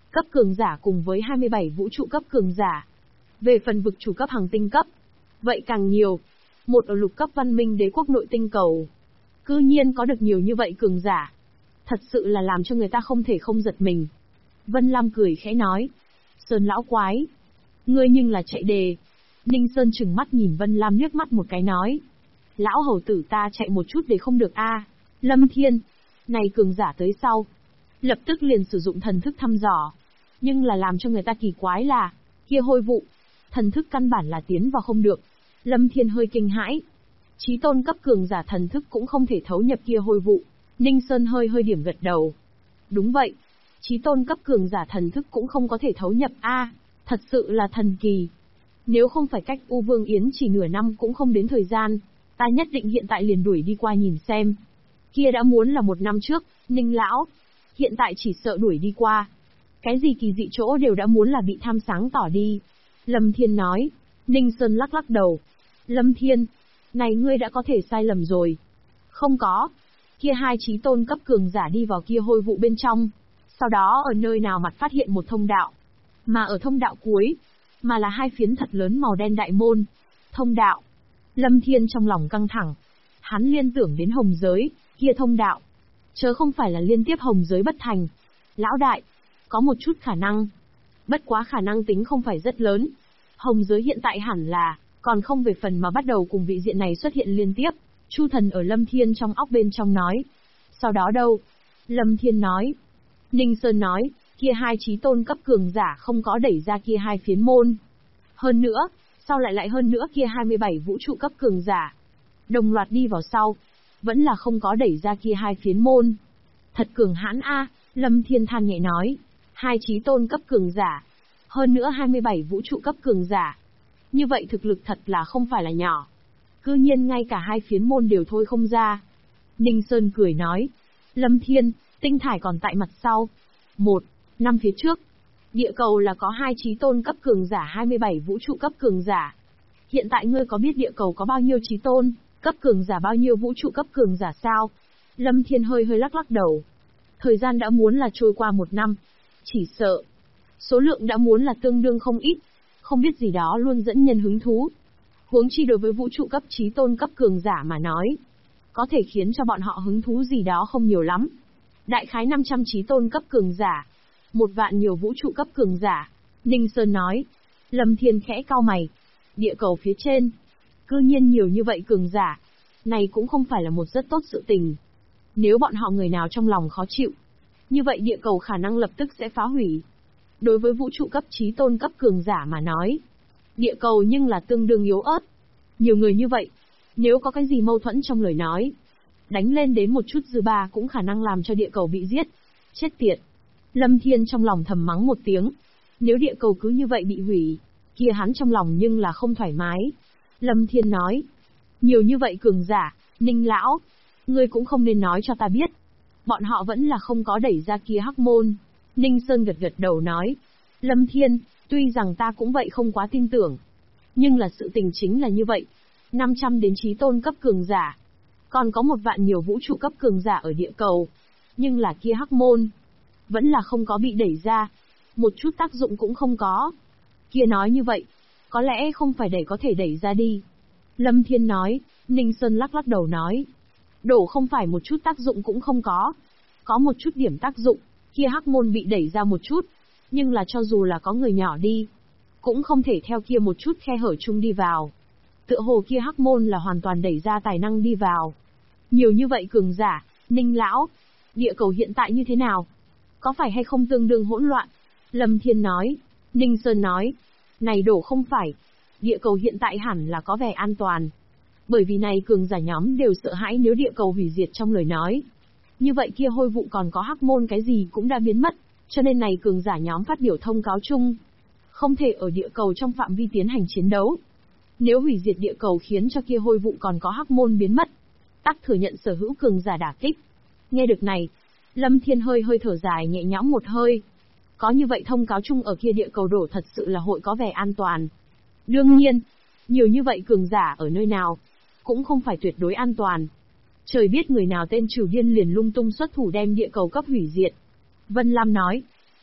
cấp cường giả cùng với 27 vũ trụ cấp cường giả. Về phần vực chủ cấp hàng tinh cấp, vậy càng nhiều. Một ở lục cấp văn minh đế quốc nội tinh cầu. Cư nhiên có được nhiều như vậy cường giả. Thật sự là làm cho người ta không thể không giật mình. Vân Lam cười khẽ nói. Sơn lão quái. Ngươi nhưng là chạy đề. Ninh Sơn trừng mắt nhìn Vân Lam liếc mắt một cái nói. Lão hầu tử ta chạy một chút để không được a. Lâm Thiên. Này cường giả tới sau. Lập tức liền sử dụng thần thức thăm dò. Nhưng là làm cho người ta kỳ quái là, kia hôi vụ. Thần thức căn bản là tiến vào không được. Lâm Thiên hơi kinh hãi. Chí tôn cấp cường giả thần thức cũng không thể thấu nhập kia hôi vụ. Ninh Sơn hơi điểm gật đầu. Đúng vậy. Chí tôn cấp cường giả thần thức cũng không có thể thấu nhập a, thật sự là thần kỳ. Nếu không phải cách U Vương Yến chỉ nửa năm cũng không đến thời gian, ta nhất định hiện tại liền đuổi đi qua nhìn xem. Kia đã muốn là 1 năm trước, Ninh lão. Hiện tại chỉ sợ đuổi đi qua. Cái gì kỳ dị chỗ đều đã muốn là bị tham sáng tỏ đi. Lâm Thiên nói. Ninh Sơn lắc lắc đầu. Lâm Thiên, này ngươi đã có thể sai lầm rồi. Không có. Kia 2 chí tôn cấp cường giả đi vào kia hôi vụ bên trong. Sau đó ở nơi nào mặt phát hiện một thông đạo. Mà ở thông đạo cuối, mà là 2 phiến thật lớn màu đen đại môn. Thông đạo. Lâm Thiên trong lòng căng thẳng. Hắn liên tưởng đến hồng giới, kia thông đạo. Chớ không phải là liên tiếp hồng giới bất thành. Lão đại, có một chút khả năng. Bất quá khả năng tính không phải rất lớn. Hồng giới hiện tại hẳn là, còn không về phần mà bắt đầu cùng vị diện này xuất hiện liên tiếp. Chu thần ở Lâm Thiên trong óc bên trong nói. Sau đó đâu? Lâm Thiên nói. Ninh Sơn nói, kia 2 chí tôn cấp cường giả không có đẩy ra kia 2 phiến môn. Hơn nữa, sau lại hơn nữa kia 27 vũ trụ cấp cường giả. Đồng loạt đi vào sau. Vẫn là không có đẩy ra kia 2 phiến môn. Thật cường hãn a, Lâm Thiên than nhẹ nói. 2 chí tôn cấp cường giả. Hơn nữa 27 vũ trụ cấp cường giả. Như vậy thực lực thật là không phải là nhỏ. Cư nhiên ngay cả 2 phiến môn đều thôi không ra. Ninh Sơn cười nói. Lâm Thiên, tinh thải còn tại mặt sau. 1 năm phía trước. Địa cầu là có 2 chí tôn cấp cường giả 27 vũ trụ cấp cường giả. Hiện tại ngươi có biết địa cầu có bao nhiêu chí tôn, cấp cường giả bao nhiêu vũ trụ cấp cường giả sao? Lâm Thiên hơi lắc lắc đầu. Thời gian đã muốn là trôi qua 1 năm. Chỉ sợ. Số lượng đã muốn là tương đương không ít. Không biết gì đó luôn dẫn nhân hứng thú. Huống chi đối với vũ trụ cấp chí tôn cấp cường giả mà nói. Có thể khiến cho bọn họ hứng thú gì đó không nhiều lắm. Đại khái 500 chí tôn cấp cường giả. 1 vạn nhiều vũ trụ cấp cường giả. Ninh Sơn nói. Lâm Thiên khẽ cau mày. Địa cầu phía trên. Cư nhiên nhiều như vậy cường giả. Này cũng không phải là một rất tốt sự tình. Nếu bọn họ người nào trong lòng khó chịu. Như vậy địa cầu khả năng lập tức sẽ phá hủy. Đối với vũ trụ cấp chí tôn cấp cường giả mà nói. Địa cầu nhưng là tương đương yếu ớt. Nhiều người như vậy. Nếu có cái gì mâu thuẫn trong lời nói. Đánh lên đến một chút dư ba cũng khả năng làm cho địa cầu bị giết. Chết tiệt. Lâm Thiên trong lòng thầm mắng một tiếng. Nếu địa cầu cứ như vậy bị hủy. Kia hắn trong lòng nhưng là không thoải mái. Lâm Thiên nói. Nhiều như vậy cường giả, Ninh lão. Ngươi cũng không nên nói cho ta biết. Bọn họ vẫn là không có đẩy ra kia hắc môn. Ninh Sơn gật đầu nói. Lâm Thiên, tuy rằng ta cũng vậy không quá tin tưởng. Nhưng là sự tình chính là như vậy. 500 đến chí tôn cấp cường giả. Còn có 1 vạn nhiều vũ trụ cấp cường giả ở địa cầu. Nhưng là kia hắc môn. Vẫn là không có bị đẩy ra. Một chút tác dụng cũng không có. Kia nói như vậy. Có lẽ không phải đẩy có thể đẩy ra đi. Lâm Thiên nói. Ninh Sơn lắc lắc đầu nói. Đổ không phải một chút tác dụng cũng không có. Có một chút điểm tác dụng. Kia hắc môn bị đẩy ra một chút. Nhưng là cho dù là có người nhỏ đi. Cũng không thể theo kia một chút khe hở chung đi vào. Tựa hồ kia hắc môn là hoàn toàn đẩy ra tài năng đi vào. Nhiều như vậy cường giả, Ninh lão. Địa cầu hiện tại như thế nào? Có phải hay không tương đương hỗn loạn? Lâm Thiên nói. Ninh Sơn nói. Này đổ không phải. Địa cầu hiện tại hẳn là có vẻ an toàn. Bởi vì này cường giả nhóm đều sợ hãi nếu địa cầu hủy diệt trong lời nói. Như vậy kia hôi vụ còn có hắc môn cái gì cũng đã biến mất. Cho nên này cường giả nhóm phát biểu thông cáo chung. Không thể ở địa cầu trong phạm vi tiến hành chiến đấu. Nếu hủy diệt địa cầu khiến cho kia hôi vụ còn có hắc môn biến mất. Tắc thừa nhận sở hữu cường giả đả kích. Nghe được này. Lâm Thiên hơi thở dài nhẹ nhõm một hơi. Có như vậy thông cáo chung ở kia địa cầu đổ thật sự là hội có vẻ an toàn. Đương nhiên, nhiều như vậy cường giả ở nơi nào, cũng không phải tuyệt đối an toàn. Trời biết người nào tên Trừ Điên liền lung tung xuất thủ đem địa cầu cấp hủy diệt. Vân Lam nói,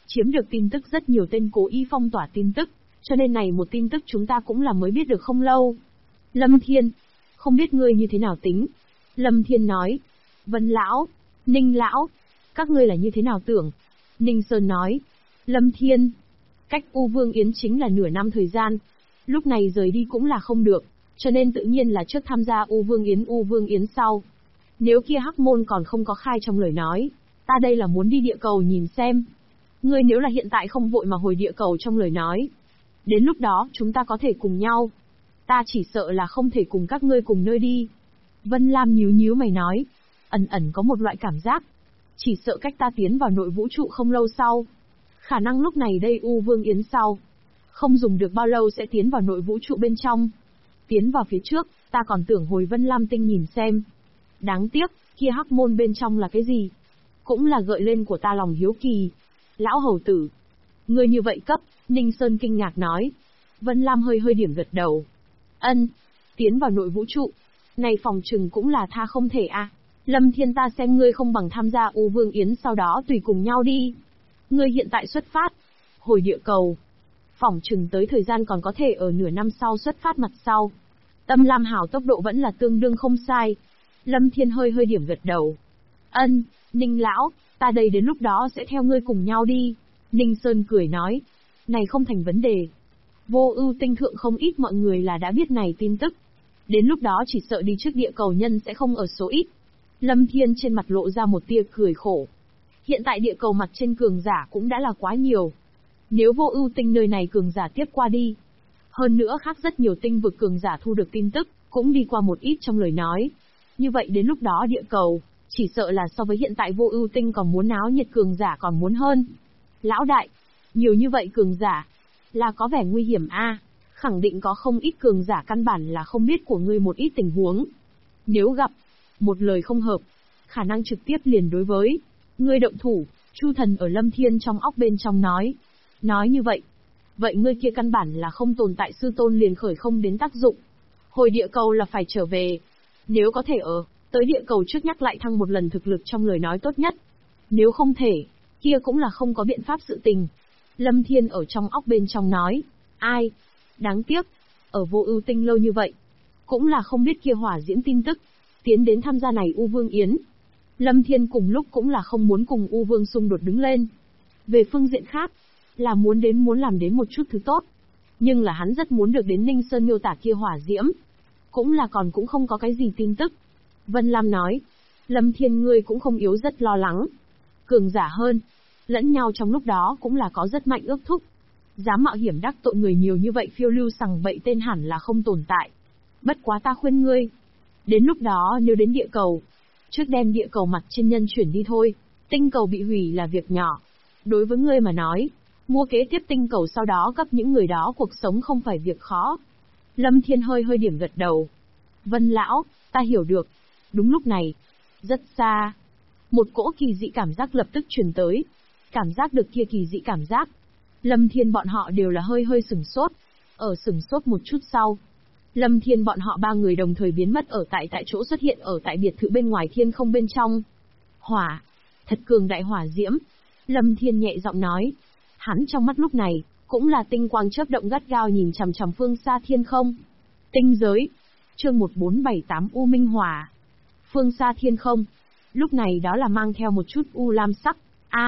Chiếm được tin tức rất nhiều tên cố ý phong tỏa tin tức, cho nên này một tin tức chúng ta cũng là mới biết được không lâu. Lâm Thiên, không biết ngươi như thế nào tính? Lâm Thiên nói. Vân Lão, Ninh Lão, các ngươi là như thế nào tưởng? Ninh Sơn nói. Lâm Thiên, cách U Vương Yến chính là nửa năm thời gian. Lúc này rời đi cũng là không được, cho nên tự nhiên là trước tham gia U Vương Yến sau. Nếu kia Hắc Môn còn không có khai trong lời nói, ta đây là muốn đi địa cầu nhìn xem. Ngươi nếu là hiện tại không vội mà hồi địa cầu trong lời nói, đến lúc đó chúng ta có thể cùng nhau. Ta chỉ sợ là không thể cùng các ngươi cùng nơi đi. Vân Lam nhíu nhíu mày nói, ẩn ẩn có một loại cảm giác. Chỉ sợ cách ta tiến vào nội vũ trụ không lâu sau. Khả năng lúc này đây U Vương Yến sau. Không dùng được bao lâu sẽ tiến vào nội vũ trụ bên trong. Tiến vào phía trước, ta còn tưởng hồi Vân Lam tinh nhìn xem. Đáng tiếc, kia Hắc Môn bên trong là cái gì? Cũng là gợi lên của ta lòng hiếu kỳ. Lão hầu tử. Ngươi như vậy cấp, Ninh Sơn kinh ngạc nói. Vân Lam hơi hơi điểm gật đầu. Ân, tiến vào nội vũ trụ. Này phòng trừng cũng là tha không thể a. Lâm Thiên ta xem ngươi không bằng tham gia U Vương Yến sau đó tùy cùng nhau đi. Ngươi hiện tại xuất phát. Hồi địa cầu. Phòng trừng tới thời gian còn có thể ở nửa năm sau xuất phát mặt sau. Tâm Lam Hảo tốc độ vẫn là tương đương không sai. Lâm Thiên hơi hơi điểm gật đầu. Ân, Ninh Lão, ta đây đến lúc đó sẽ theo ngươi cùng nhau đi. Ninh Sơn cười nói. Này không thành vấn đề. Vô Ưu Tinh thượng không ít mọi người là đã biết này tin tức. Đến lúc đó chỉ sợ đi trước địa cầu nhân sẽ không ở số ít. Lâm Thiên trên mặt lộ ra một tia cười khổ. Hiện tại địa cầu mặt trên cường giả cũng đã là quá nhiều. Nếu Vô Ưu Tinh nơi này cường giả tiếp qua đi. Hơn nữa khác rất nhiều tinh vực cường giả thu được tin tức, cũng đi qua một ít trong lời nói. Như vậy đến lúc đó địa cầu, chỉ sợ là so với hiện tại Vô Ưu Tinh còn muốn náo nhiệt cường giả còn muốn hơn. Lão đại, nhiều như vậy cường giả, là có vẻ nguy hiểm a. Khẳng định có không ít cường giả căn bản là không biết của ngươi một ít tình huống. Nếu gặp một lời không hợp, khả năng trực tiếp liền đối với ngươi động thủ. Chu Thần ở Lâm Thiên trong óc bên trong nói. Nói như vậy, vậy ngươi kia căn bản là không tồn tại sư tôn liền khởi không đến tác dụng. Hồi địa cầu là phải trở về. Nếu có thể tới địa cầu trước nhắc lại thăng một lần thực lực trong lời nói tốt nhất. Nếu không thể, kia cũng là không có biện pháp sự tình. Lâm Thiên ở trong óc bên trong nói. Ai? Đáng tiếc, ở Vô Ưu Tinh lâu như vậy, cũng là không biết kia hỏa diễm tin tức, tiến đến tham gia này U Vương Yến. Lâm Thiên cùng lúc cũng là không muốn cùng U Vương xung đột đứng lên. Về phương diện khác, là muốn làm đến một chút thứ tốt. Nhưng là hắn rất muốn được đến Ninh Sơn miêu tả kia hỏa diễm. Cũng là còn cũng không có cái gì tin tức. Vân Lam nói, Lâm Thiên ngươi cũng không yếu rất lo lắng. Cường giả hơn, lẫn nhau trong lúc đó cũng là có rất mạnh ước thúc. Dám mạo hiểm đắc tội người nhiều như vậy phiêu lưu sằng bậy tên hẳn là không tồn tại. Bất quá ta khuyên ngươi. Đến lúc đó nếu đến địa cầu, trước đem địa cầu mặt trên nhân chuyển đi thôi. Tinh cầu bị hủy là việc nhỏ. Đối với ngươi mà nói, mua kế tiếp tinh cầu sau đó cấp những người đó cuộc sống không phải việc khó. Lâm Thiên hơi hơi điểm gật đầu. Vân Lão, ta hiểu được. Đúng lúc này, rất xa, một cỗ kỳ dị cảm giác lập tức truyền tới. Cảm giác được kia kỳ dị cảm giác, Lâm Thiên bọn họ đều là hơi hơi sửng sốt. Ở sửng sốt một chút sau, Lâm Thiên bọn họ ba người đồng thời biến mất ở tại chỗ xuất hiện ở tại biệt thự bên ngoài thiên không bên trong. Hỏa, thật cường đại hỏa diễm. Lâm Thiên nhẹ giọng nói. Hắn trong mắt lúc này, cũng là tinh quang chớp động gắt gao nhìn chằm chằm phương xa thiên không. Tinh giới. Chương 1478 U Minh Hỏa. Phương xa thiên không. Lúc này đó là mang theo một chút u lam sắc.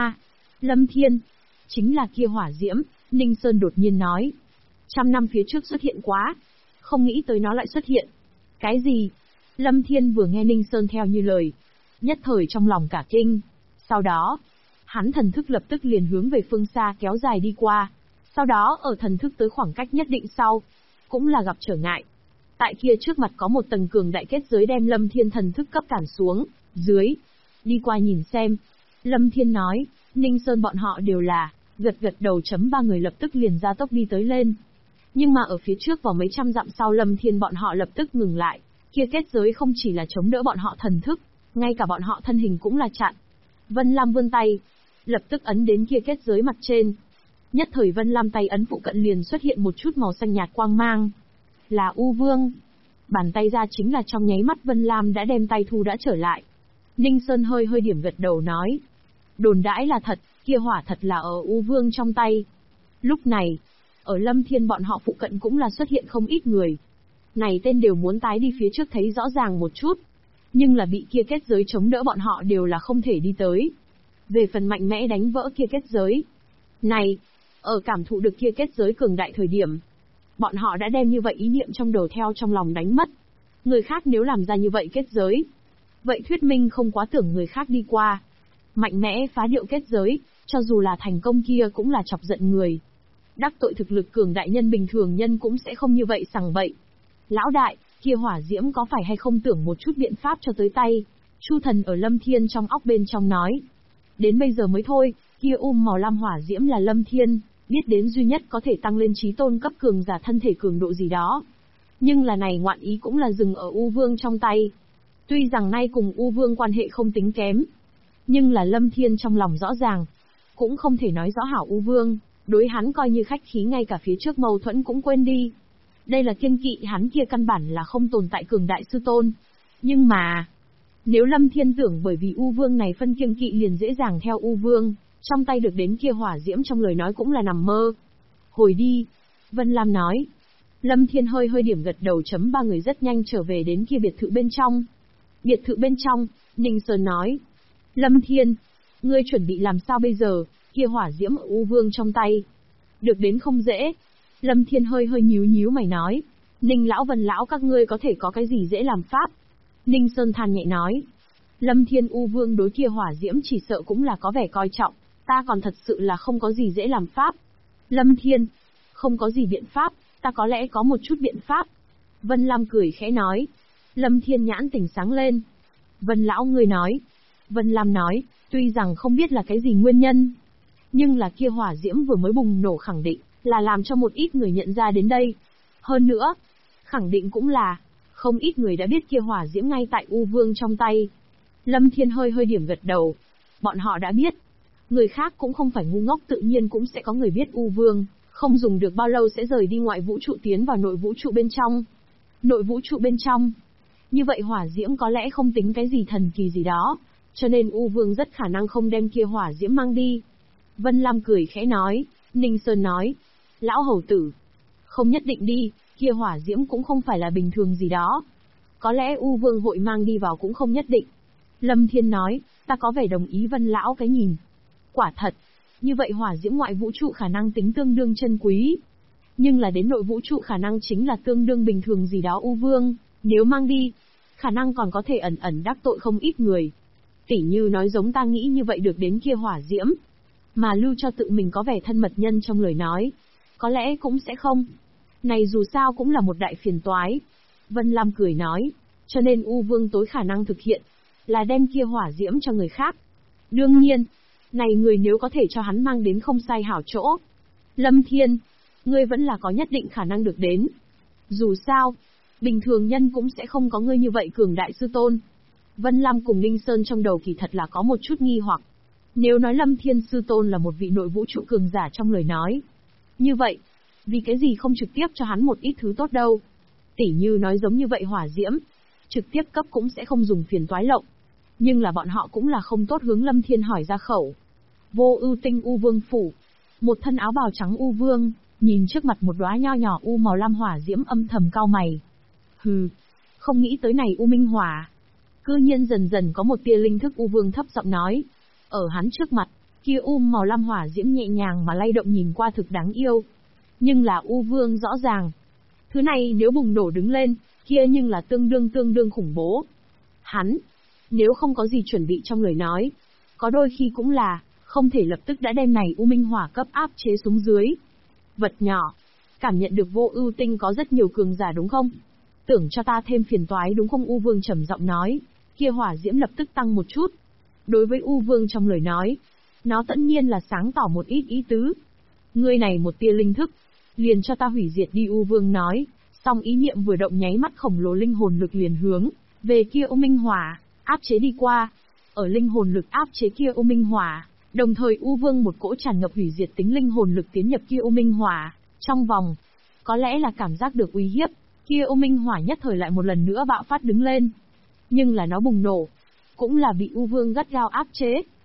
Lâm Thiên. Chính là kia hỏa diễm, Ninh Sơn đột nhiên nói. 100 năm phía trước xuất hiện quá. Không nghĩ tới nó lại xuất hiện. Cái gì? Lâm Thiên vừa nghe Ninh Sơn theo như lời. Nhất thời trong lòng cả kinh. Sau đó, hắn thần thức lập tức liền hướng về phương xa kéo dài đi qua. Sau đó ở thần thức tới khoảng cách nhất định sau, cũng là gặp trở ngại. Tại kia trước mặt có một tầng cường đại kết giới đem Lâm Thiên thần thức cấp cản xuống, dưới. Đi qua nhìn xem. Lâm Thiên nói, Ninh Sơn bọn họ đều là, gật đầu chấm ba người lập tức liền ra tốc đi tới lên. Nhưng mà ở phía trước vào mấy trăm dặm sau Lâm Thiên bọn họ lập tức ngừng lại. Kia kết giới không chỉ là chống đỡ bọn họ thần thức, ngay cả bọn họ thân hình cũng là chặn. Vân Lam vươn tay, lập tức ấn đến kia kết giới mặt trên. Nhất thời Vân Lam tay ấn phụ cận liền xuất hiện một chút màu xanh nhạt quang mang. Là U Vương. Bàn tay ra chính là trong nháy mắt Vân Lam đã đem tay thu đã trở lại. Ninh Sơn hơi hơi điểm gật đầu nói. Đồn đãi là thật, kia hỏa thật là ở U Vương trong tay. Lúc này, ở Lâm Thiên bọn họ phụ cận cũng là xuất hiện không ít người. Này tên đều muốn tái đi phía trước thấy rõ ràng một chút. Nhưng là bị kia kết giới chống đỡ bọn họ đều là không thể đi tới. Về phần mạnh mẽ đánh vỡ kia kết giới. Này, ở cảm thụ được kia kết giới cường đại thời điểm, bọn họ đã đem như vậy ý niệm trong đầu theo trong lòng đánh mất. Người khác nếu làm ra như vậy kết giới, vậy thuyết minh không quá tưởng người khác đi qua. Mạnh mẽ phá điệu kết giới, cho dù là thành công kia cũng là chọc giận người. Đắc tội thực lực cường đại nhân bình thường nhân cũng sẽ không như vậy sằng bậy. Lão đại, kia hỏa diễm có phải hay không tưởng một chút biện pháp cho tới tay? Chu Thần ở Lâm Thiên trong óc bên trong nói. Đến bây giờ mới thôi, kia màu lam hỏa diễm là Lâm Thiên, biết đến duy nhất có thể tăng lên chí tôn cấp cường giả thân thể cường độ gì đó. Nhưng là này ngoạn ý cũng là dừng ở U Vương trong tay. Tuy rằng nay cùng U Vương quan hệ không tính kém, nhưng là Lâm Thiên trong lòng rõ ràng, cũng không thể nói rõ hảo U Vương, đối hắn coi như khách khí ngay cả phía trước mâu thuẫn cũng quên đi. Đây là kiêng kỵ hắn kia căn bản là không tồn tại cường đại sư tôn. Nhưng mà, nếu Lâm Thiên tưởng bởi vì U Vương này phân kiêng kỵ liền dễ dàng theo U Vương, trong tay được đến kia hỏa diễm trong lời nói cũng là nằm mơ. Hồi đi, Vân Lam nói. Lâm Thiên hơi điểm gật đầu chấm ba người rất nhanh trở về đến kia biệt thự bên trong. Biệt thự bên trong, Ninh Sơn nói. Lâm Thiên, ngươi chuẩn bị làm sao bây giờ, kia hỏa diễm ở U Vương trong tay. Được đến không dễ. Lâm Thiên hơi nhíu mày nói. Ninh lão Vân lão các ngươi có thể có cái gì dễ làm pháp. Ninh Sơn than nhẹ nói. Lâm Thiên U Vương đối kia hỏa diễm chỉ sợ cũng là có vẻ coi trọng, ta còn thật sự là không có gì dễ làm pháp. Lâm Thiên, không có gì biện pháp, ta có lẽ có một chút biện pháp. Vân Lam cười khẽ nói. Lâm Thiên nhãn tỉnh sáng lên. Vân lão ngươi nói. Vân Lam nói, tuy rằng không biết là cái gì nguyên nhân, nhưng là kia hỏa diễm vừa mới bùng nổ khẳng định là làm cho một ít người nhận ra đến đây. Hơn nữa, khẳng định cũng là không ít người đã biết kia hỏa diễm ngay tại U Vương trong tay. Lâm Thiên hơi điểm gật đầu. Bọn họ đã biết. Người khác cũng không phải ngu ngốc, tự nhiên cũng sẽ có người biết U Vương không dùng được bao lâu sẽ rời đi ngoại vũ trụ tiến vào nội vũ trụ bên trong. Nội vũ trụ bên trong. Như vậy hỏa diễm có lẽ không tính cái gì thần kỳ gì đó, cho nên U Vương rất khả năng không đem kia hỏa diễm mang đi. Vân Lam cười khẽ nói. Ninh Sơn nói. Lão hầu tử, không nhất định đi, kia hỏa diễm cũng không phải là bình thường gì đó. Có lẽ U Vương hội mang đi vào cũng không nhất định. Lâm Thiên nói, ta có vẻ đồng ý Vân lão cái nhìn. Quả thật, như vậy hỏa diễm ngoại vũ trụ khả năng tính tương đương chân quý. Nhưng là đến nội vũ trụ khả năng chính là tương đương bình thường gì đó U Vương, nếu mang đi, khả năng còn có thể ẩn đắc tội không ít người. Tỉ như nói giống ta nghĩ như vậy được đến kia hỏa diễm, mà lưu cho tự mình có vẻ thân mật nhân trong lời nói. Có lẽ cũng sẽ không. Này dù sao cũng là một đại phiền toái. Vân Lam cười nói, cho nên U Vương tối khả năng thực hiện là đem kia hỏa diễm cho người khác. Đương nhiên, này người nếu có thể cho hắn mang đến không sai hảo chỗ. Lâm Thiên, ngươi vẫn là có nhất định khả năng được đến. Dù sao, bình thường nhân cũng sẽ không có ngươi như vậy cường đại sư tôn. Vân Lam cùng Ninh Sơn trong đầu kỳ thật là có một chút nghi hoặc. Nếu nói Lâm Thiên sư tôn là một vị nội vũ trụ cường giả trong lời nói, như vậy, vì cái gì không trực tiếp cho hắn một ít thứ tốt đâu? Tỉ như nói giống như vậy hỏa diễm, trực tiếp cấp cũng sẽ không dùng phiền toái lộng. Nhưng là bọn họ cũng là không tốt hướng Lâm Thiên hỏi ra khẩu. Vô Ưu Tinh U Vương phủ, một thân áo bào trắng U Vương, nhìn trước mặt một đóa nho nhỏ u màu lam hỏa diễm âm thầm cau mày. Hừ, không nghĩ tới này U Minh Hỏa. Cư nhiên dần có một tia linh thức U Vương thấp giọng nói. Ở hắn trước mặt, kia màu lam hỏa diễm nhẹ nhàng mà lay động nhìn qua thực đáng yêu. Nhưng là U Vương rõ ràng. Thứ này nếu bùng nổ đứng lên, kia nhưng là tương đương khủng bố. Hắn, nếu không có gì chuẩn bị trong lời nói, có đôi khi cũng là, không thể lập tức đã đem này U Minh Hỏa cấp áp chế xuống dưới. Vật nhỏ, cảm nhận được Vô Ưu Tinh có rất nhiều cường giả đúng không? Tưởng cho ta thêm phiền toái đúng không? U Vương trầm giọng nói, kia hỏa diễm lập tức tăng một chút. Đối với U Vương trong lời nói, nó tất nhiên là sáng tỏ một ít ý tứ. Ngươi này một tia linh thức, liền cho ta hủy diệt đi. U Vương nói, song ý niệm vừa động nháy mắt khổng lồ linh hồn lực liền hướng về kia U Minh Hỏa áp chế đi qua. Ở linh hồn lực áp chế kia U Minh Hỏa, đồng thời U Vương một cỗ tràn ngập hủy diệt tính linh hồn lực tiến nhập kia U Minh Hỏa trong vòng. Có lẽ là cảm giác được uy hiếp, kia U Minh Hỏa nhất thời lại một lần nữa bạo phát đứng lên. Nhưng là nó bùng nổ, cũng là bị U Vương gắt gao áp chế.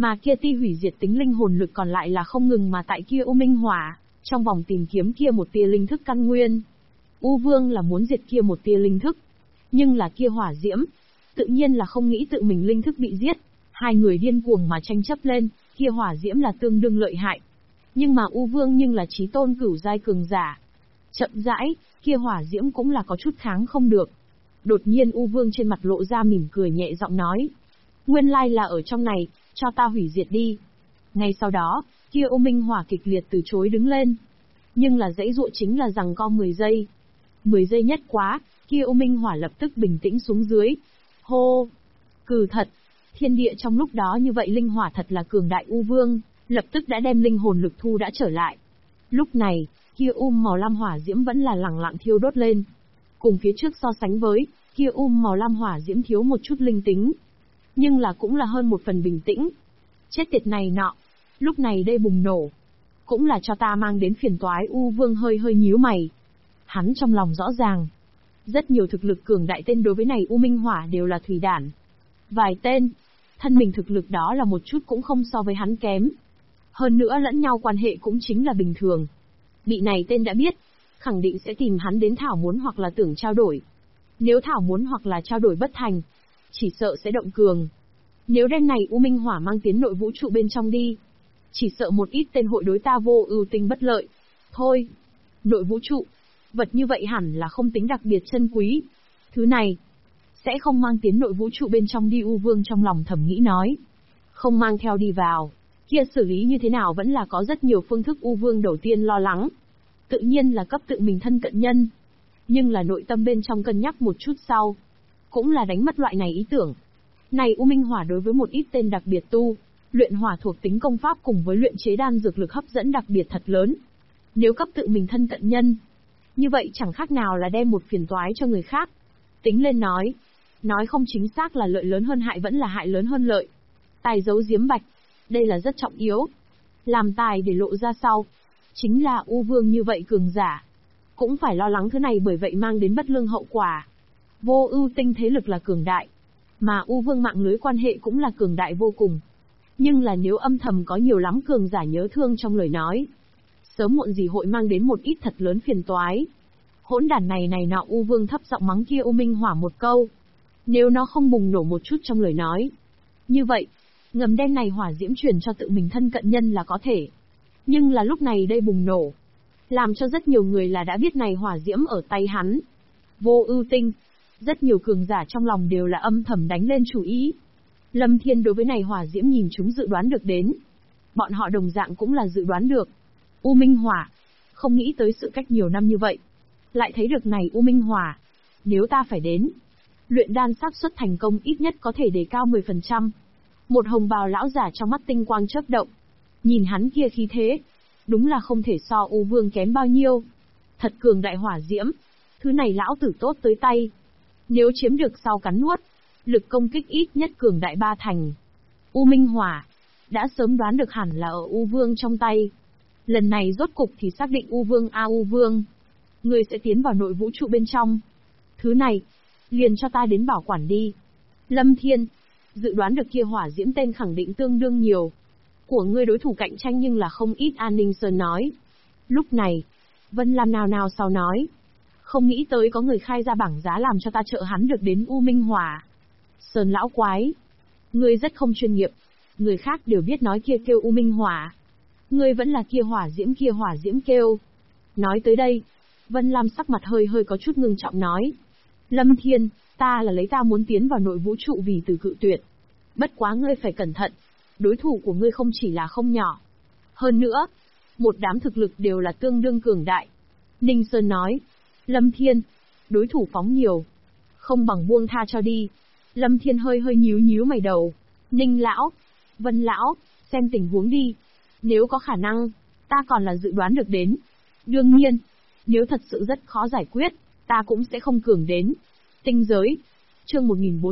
Mà kia ti hủy diệt tính linh hồn lực còn lại là không ngừng mà tại kia U Minh Hỏa, trong vòng tìm kiếm kia một tia linh thức căn nguyên. U Vương là muốn diệt kia một tia linh thức, nhưng là kia hỏa diễm, tự nhiên là không nghĩ tự mình linh thức bị giết. Hai người điên cuồng mà tranh chấp lên, kia hỏa diễm là tương đương lợi hại. Nhưng mà U Vương nhưng là chí tôn cửu giai cường giả. Chậm rãi, kia hỏa diễm cũng là có chút kháng không được. Đột nhiên U Vương trên mặt lộ ra mỉm cười nhẹ giọng nói. Nguyên lai là ở trong này, cho ta hủy diệt đi. Ngay sau đó, kia U Minh Hỏa kịch liệt từ chối đứng lên. Nhưng là dãy dụa chính là giằng co 10 giây. 10 giây nhất quá, kia U Minh Hỏa lập tức bình tĩnh xuống dưới. Hô! Cừ thật! Thiên địa trong lúc đó như vậy linh hỏa thật là cường đại. U Vương lập tức đã đem linh hồn lực thu đã trở lại. Lúc này, kia màu lam hỏa diễm vẫn là lẳng lặng thiêu đốt lên. Cùng phía trước so sánh với, kia màu lam hỏa diễm thiếu một chút linh tính. Nhưng là cũng là hơn một phần bình tĩnh. Chết tiệt này nọ. Lúc này đây bùng nổ. Cũng là cho ta mang đến phiền toái. U Vương hơi hơi nhíu mày. Hắn trong lòng rõ ràng. Rất nhiều thực lực cường đại tên đối với này U Minh Hỏa đều là thủy đản. Vài tên, thân mình thực lực đó là một chút cũng không so với hắn kém. Hơn nữa lẫn nhau quan hệ cũng chính là bình thường. Bị này tên đã biết, khẳng định sẽ tìm hắn đến thảo muốn hoặc là tưởng trao đổi. Nếu thảo muốn hoặc là trao đổi bất thành, chỉ sợ sẽ động cường. Nếu đem này U Minh Hỏa mang tiến nội vũ trụ bên trong đi, chỉ sợ một ít tên hội đối ta vô ưu tinh bất lợi. Thôi, nội vũ trụ, vật như vậy hẳn là không tính đặc biệt chân quý. Thứ này, sẽ không mang tiến nội vũ trụ bên trong đi. U Vương trong lòng thầm nghĩ nói. Không mang theo đi vào, kia xử lý như thế nào vẫn là có rất nhiều phương thức. U Vương đầu tiên lo lắng, tự nhiên là cấp tự mình thân cận nhân. Nhưng là nội tâm bên trong cân nhắc một chút sau, cũng là đánh mất loại này ý tưởng. Này U Minh Hỏa đối với một ít tên đặc biệt tu, luyện hỏa thuộc tính công pháp cùng với luyện chế đan dược lực hấp dẫn đặc biệt thật lớn. Nếu cấp tự mình thân cận nhân, như vậy chẳng khác nào là đem một phiền toái cho người khác. Tính lên nói không chính xác là lợi lớn hơn hại vẫn là hại lớn hơn lợi. Tài giấu giếm bạch, đây là rất trọng yếu. Làm tài để lộ ra sau, chính là U Vương như vậy cường giả, cũng phải lo lắng thứ này, bởi vậy mang đến bất lương hậu quả. Vô ưu tinh thế lực là cường đại, mà U Vương mạng lưới quan hệ cũng là cường đại vô cùng. Nhưng là nếu âm thầm có nhiều lắm cường giả nhớ thương trong lời nói, sớm muộn gì hội mang đến một ít thật lớn phiền toái. Hỗn đản này nọ. U Vương thấp giọng mắng kia U Minh Hỏa một câu. Nếu nó không bùng nổ một chút trong lời nói, như vậy, ngầm đem này hỏa diễm truyền cho tự mình thân cận nhân là có thể. Nhưng là lúc này đây bùng nổ, làm cho rất nhiều người là đã biết này hỏa diễm ở tay hắn. Vô ưu tinh, rất nhiều cường giả trong lòng đều là âm thầm đánh lên chủ ý. Lâm Thiên đối với này hỏa diễm nhìn chúng dự đoán được đến. Bọn họ đồng dạng cũng là dự đoán được. U Minh Hỏa, không nghĩ tới sự cách nhiều năm như vậy, lại thấy được này U Minh Hỏa. Nếu ta phải đến, luyện đan xác suất thành công ít nhất có thể đề cao 10%. Một hồng bào lão giả trong mắt tinh quang chớp động. Nhìn hắn kia khí thế, đúng là không thể so U Vương kém bao nhiêu. Thật cường đại hỏa diễm, thứ này lão tử tốt tới tay. Nếu chiếm được sau cắn nuốt, lực công kích ít nhất cường đại 3 thành. U Minh Hỏa, đã sớm đoán được hẳn là ở U Vương trong tay. Lần này rốt cục thì xác định U Vương U Vương, người sẽ tiến vào nội vũ trụ bên trong. Thứ này, liền cho ta đến bảo quản đi. Lâm Thiên, dự đoán được kia hỏa diễm tên khẳng định tương đương nhiều. Của ngươi đối thủ cạnh tranh nhưng là không ít. An Ninh Sơn nói. Lúc này, Vân Lam nào sau nói. Không nghĩ tới có người khai ra bảng giá làm cho ta trợ hắn được đến U Minh Hỏa. Sơn lão quái, ngươi rất không chuyên nghiệp. Người khác đều biết nói kia kêu U Minh Hỏa, ngươi vẫn là kia hỏa diễm kêu. Nói tới đây, Vân Lam sắc mặt hơi có chút ngưng trọng nói. Lâm Thiên, ta là lấy ta muốn tiến vào nội vũ trụ vì từ cự tuyệt. Bất quá ngươi phải cẩn thận, đối thủ của ngươi không chỉ là không nhỏ. Hơn nữa, một đám thực lực đều là tương đương cường đại. Ninh Sơn nói. Lâm Thiên, đối thủ phóng nhiều, không bằng buông tha cho đi. Lâm Thiên hơi nhíu mày đầu. Ninh lão, Vân lão, xem tình huống đi. Nếu có khả năng, ta còn là dự đoán được đến. Đương nhiên, nếu thật sự rất khó giải quyết, ta cũng sẽ không cường đến. Tinh giới. Chương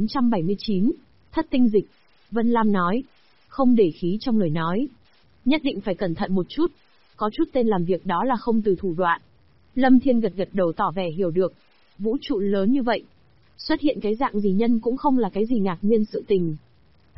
1479. Thất tinh dịch. Vân Lam nói. Không để khí trong lời nói. Nhất định phải cẩn thận một chút. Có chút tên làm việc đó là không từ thủ đoạn. Lâm Thiên gật đầu tỏ vẻ hiểu được. Vũ trụ lớn như vậy, xuất hiện cái dạng gì nhân cũng không là cái gì ngạc nhiên sự tình.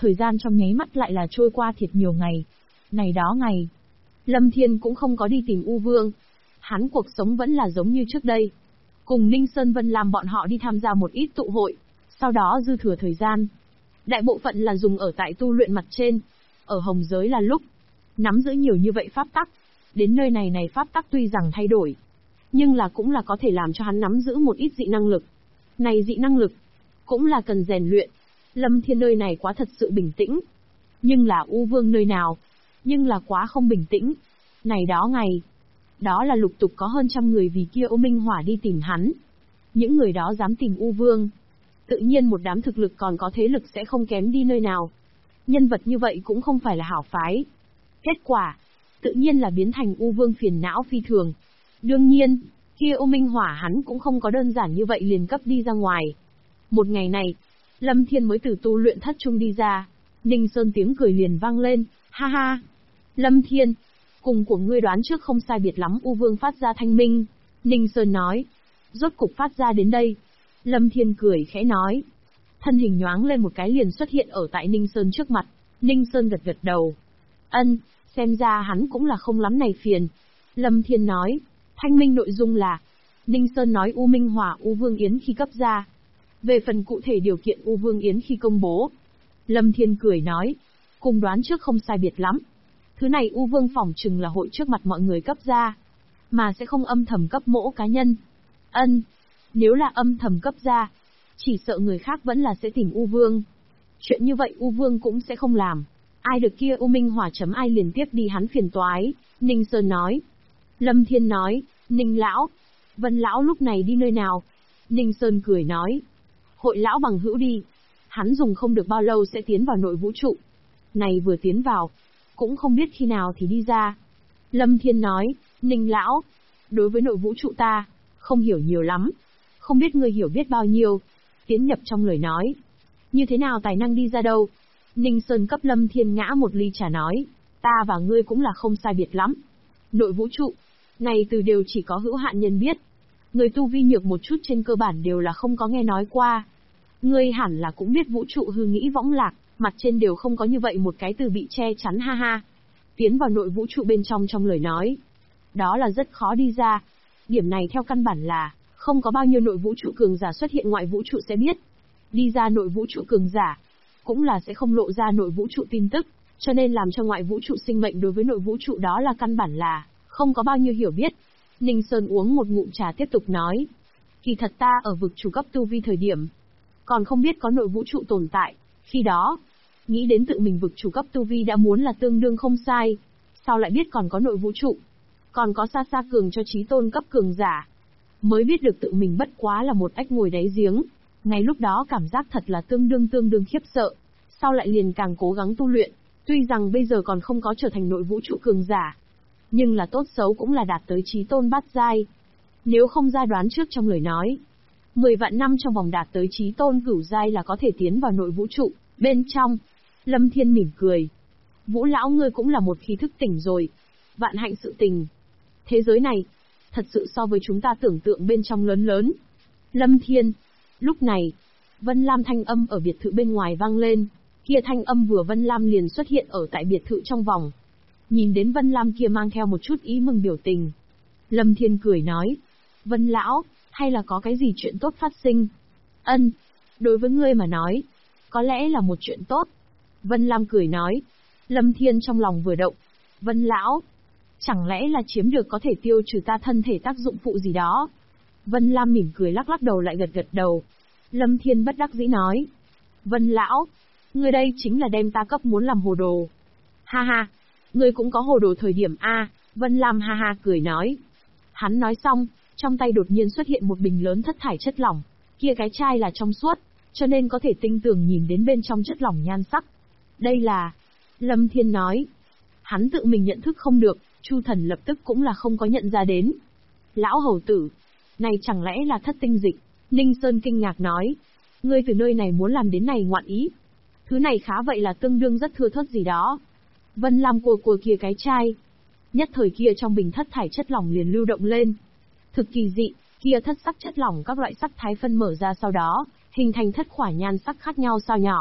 Thời gian trong nháy mắt lại là trôi qua thiệt nhiều ngày. Này đó ngày, Lâm Thiên cũng không có đi tìm U Vương. Hắn cuộc sống vẫn là giống như trước đây. Cùng Ninh Sơn Vân Lam bọn họ đi tham gia một ít tụ hội, sau đó dư thừa thời gian. Đại bộ phận là dùng ở tại tu luyện mặt trên. Ở hồng giới là lúc nắm giữ nhiều như vậy pháp tắc. Đến nơi này pháp tắc tuy rằng thay đổi, nhưng là cũng là có thể làm cho hắn nắm giữ một ít dị năng lực. Này dị năng lực, cũng là cần rèn luyện. Lâm Thiên nơi này quá thật sự bình tĩnh. Nhưng là U Vương nơi nào, nhưng là quá không bình tĩnh. Này đó ngày, đó là lục tục có hơn 100 người vì kia Ô Minh Hỏa đi tìm hắn. Những người đó dám tìm U Vương. Tự nhiên một đám thực lực còn có thế lực sẽ không kém đi nơi nào. Nhân vật như vậy cũng không phải là hảo phái. Kết quả, tự nhiên là biến thành U Vương phiền não phi thường. Đương nhiên, kia Ô Minh Hỏa hắn cũng không có đơn giản như vậy liền cấp đi ra ngoài. Một ngày này, Lâm Thiên mới từ tu luyện thất trung đi ra. Ninh Sơn tiếng cười liền vang lên, ha ha. Lâm Thiên, cùng của ngươi đoán trước không sai biệt lắm. U Vương phát ra thanh minh. Ninh Sơn nói, rốt cục phát ra đến đây. Lâm Thiên cười khẽ nói. Thân hình nhoáng lên một cái liền xuất hiện ở tại Ninh Sơn trước mặt. Ninh Sơn gật gật đầu. Ân, xem ra hắn cũng là không lắm này phiền. Lâm Thiên nói, thanh minh nội dung là, Ninh Sơn nói U Minh Hỏa U Vương Yến khi cấp ra. Về phần cụ thể điều kiện U Vương Yến khi công bố, Lâm Thiên cười nói, cùng đoán trước không sai biệt lắm. Thứ này U Vương phỏng chừng là hội trước mặt mọi người cấp ra, mà sẽ không âm thầm cấp mỗi cá nhân. Ân, nếu là âm thầm cấp ra, chỉ sợ người khác vẫn là sẽ tìm U Vương. Chuyện như vậy U Vương cũng sẽ không làm. Ai được kia U Minh Hỏa chấm ai liền tiếp đi hắn phiền toái, Ninh Sơn nói. Lâm Thiên nói, Ninh Lão, Vân Lão lúc này đi nơi nào? Ninh Sơn cười nói, hội lão bằng hữu đi. Hắn dùng không được bao lâu sẽ tiến vào nội vũ trụ. Này vừa tiến vào, cũng không biết khi nào thì đi ra. Lâm Thiên nói, Ninh Lão, đối với nội vũ trụ ta, không hiểu nhiều lắm. Không biết ngươi hiểu biết bao nhiêu. Tiến nhập trong lời nói. Như thế nào tài năng đi ra đâu? Ninh Sơn cấp Lâm Thiên ngã một ly trà nói, ta và ngươi cũng là không sai biệt lắm. Nội vũ trụ, này từ đều chỉ có hữu hạn nhân biết. Người tu vi nhược một chút trên cơ bản đều là không có nghe nói qua. Ngươi hẳn là cũng biết vũ trụ hư nghĩ võng lạc, mặt trên đều không có như vậy một cái từ bị che chắn ha ha. Tiến vào nội vũ trụ bên trong lời nói. Đó là rất khó đi ra. Điểm này theo căn bản là, không có bao nhiêu nội vũ trụ cường giả xuất hiện ngoại vũ trụ sẽ biết. Đi ra nội vũ trụ cường giả, cũng là sẽ không lộ ra nội vũ trụ tin tức, cho nên làm cho ngoại vũ trụ sinh mệnh đối với nội vũ trụ đó là căn bản là, không có bao nhiêu hiểu biết. Ninh Sơn uống một ngụm trà tiếp tục nói. Kỳ thật ta ở vực chủ cấp tu vi thời điểm, còn không biết có nội vũ trụ tồn tại, khi đó, nghĩ đến tự mình vực chủ cấp tu vi đã muốn là tương đương không sai, sao lại biết còn có nội vũ trụ, còn có xa xa cường cho chí tôn cấp cường giả, mới biết được tự mình bất quá là một ếch ngồi đáy giếng, ngay lúc đó cảm giác thật là tương đương khiếp sợ, sau lại liền càng cố gắng tu luyện, tuy rằng bây giờ còn không có trở thành nội vũ trụ cường giả, nhưng là tốt xấu cũng là đạt tới chí tôn bát giai. Nếu không ra đoán trước trong lời nói, 10 vạn năm trong vòng đạt tới chí tôn cửu giai là có thể tiến vào nội vũ trụ, bên trong. Lâm Thiên mỉm cười. Vũ lão ngươi cũng là một khí thức tỉnh rồi. Vạn hạnh sự tình. Thế giới này, thật sự so với chúng ta tưởng tượng bên trong lớn. Lâm Thiên. Lúc này, Vân Lam thanh âm ở biệt thự bên ngoài vang lên. Kia thanh âm vừa Vân Lam liền xuất hiện ở tại biệt thự trong vòng. Nhìn đến Vân Lam kia mang theo một chút ý mừng biểu tình. Lâm Thiên cười nói. Vân lão, hay là có cái gì chuyện tốt phát sinh? Ân, đối với ngươi mà nói, có lẽ là một chuyện tốt. Vân Lam cười nói. Lâm Thiên trong lòng vừa động. Vân lão, chẳng lẽ là chiếm được có thể tiêu trừ ta thân thể tác dụng phụ gì đó? Vân Lam mỉm cười lắc đầu lại gật đầu. Lâm Thiên bất đắc dĩ nói. Vân lão, ngươi đây chính là đem ta cấp muốn làm hồ đồ. Ha ha, ngươi cũng có hồ đồ thời điểm a. Vân Lam ha ha cười nói. Hắn nói xong, trong tay đột nhiên xuất hiện một bình lớn thất thải chất lỏng, kia cái chai là trong suốt, cho nên có thể tinh tường nhìn đến bên trong chất lỏng nhan sắc. Đây là... Lâm Thiên nói. Hắn tự mình nhận thức không được, Chu Thần lập tức cũng là không có nhận ra đến. Lão hầu tử, này chẳng lẽ là thất tinh dịch? Ninh Sơn kinh ngạc nói. Ngươi từ nơi này muốn làm đến này ngoạn ý. Thứ này khá vậy là tương đương rất thưa thớt gì đó. Vân Lam cua kia cái chai. Nhất thời kia trong bình thất thải chất lỏng liền lưu động lên. Thực kỳ dị, kia thất sắc chất lỏng các loại sắc thái phân mở ra sau đó, hình thành thất khỏa nhan sắc khác nhau sao nhỏ.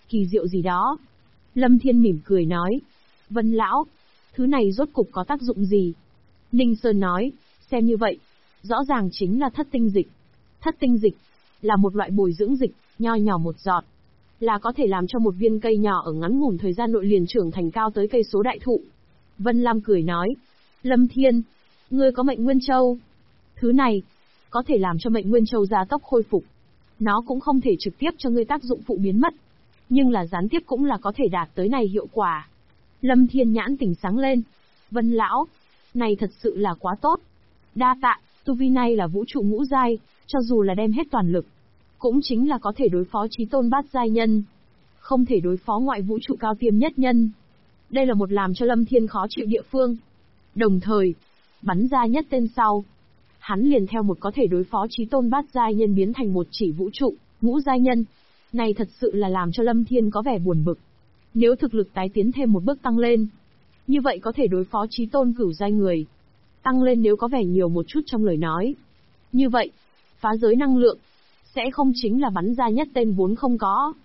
kỳ diệu gì đó. Lâm Thiên mỉm cười nói. Vân lão, thứ này rốt cục có tác dụng gì? Ninh Sơn nói, xem như vậy, rõ ràng chính là thất tinh dịch. Thất tinh dịch là một loại bồi dưỡng dịch, nho nhỏ một giọt, là có thể làm cho một viên cây nhỏ ở ngắn ngủn thời gian nội liền trưởng thành cao tới cây số đại thụ. Vân Lam cười nói, Lâm Thiên, ngươi có Mệnh Nguyên Châu. Thứ này, có thể làm cho Mệnh Nguyên Châu gia tốc khôi phục. Nó cũng không thể trực tiếp cho ngươi tác dụng phụ biến mất, nhưng là gián tiếp cũng là có thể đạt tới này hiệu quả. Lâm Thiên nhãn tỉnh sáng lên. Vân lão, này thật sự là quá tốt. Đa tạ, tu vi này là vũ trụ ngũ giai, cho dù là đem hết toàn lực, cũng chính là có thể đối phó chí tôn bát giai nhân, không thể đối phó ngoại vũ trụ cao tiêm nhất nhân. Đây là một làm cho Lâm Thiên khó chịu địa phương. Đồng thời, bắn ra nhất tên sau, hắn liền theo một có thể đối phó chí tôn bát giai nhân biến thành một chỉ vũ trụ ngũ giai nhân. Này thật sự là làm cho Lâm Thiên có vẻ buồn bực. Nếu thực lực tái tiến thêm một bước tăng lên, như vậy có thể đối phó chí tôn cửu giai người. Tăng lên nếu có vẻ nhiều một chút trong lời nói. Như vậy, phá giới năng lượng sẽ không chính là bắn ra nhất tên vốn không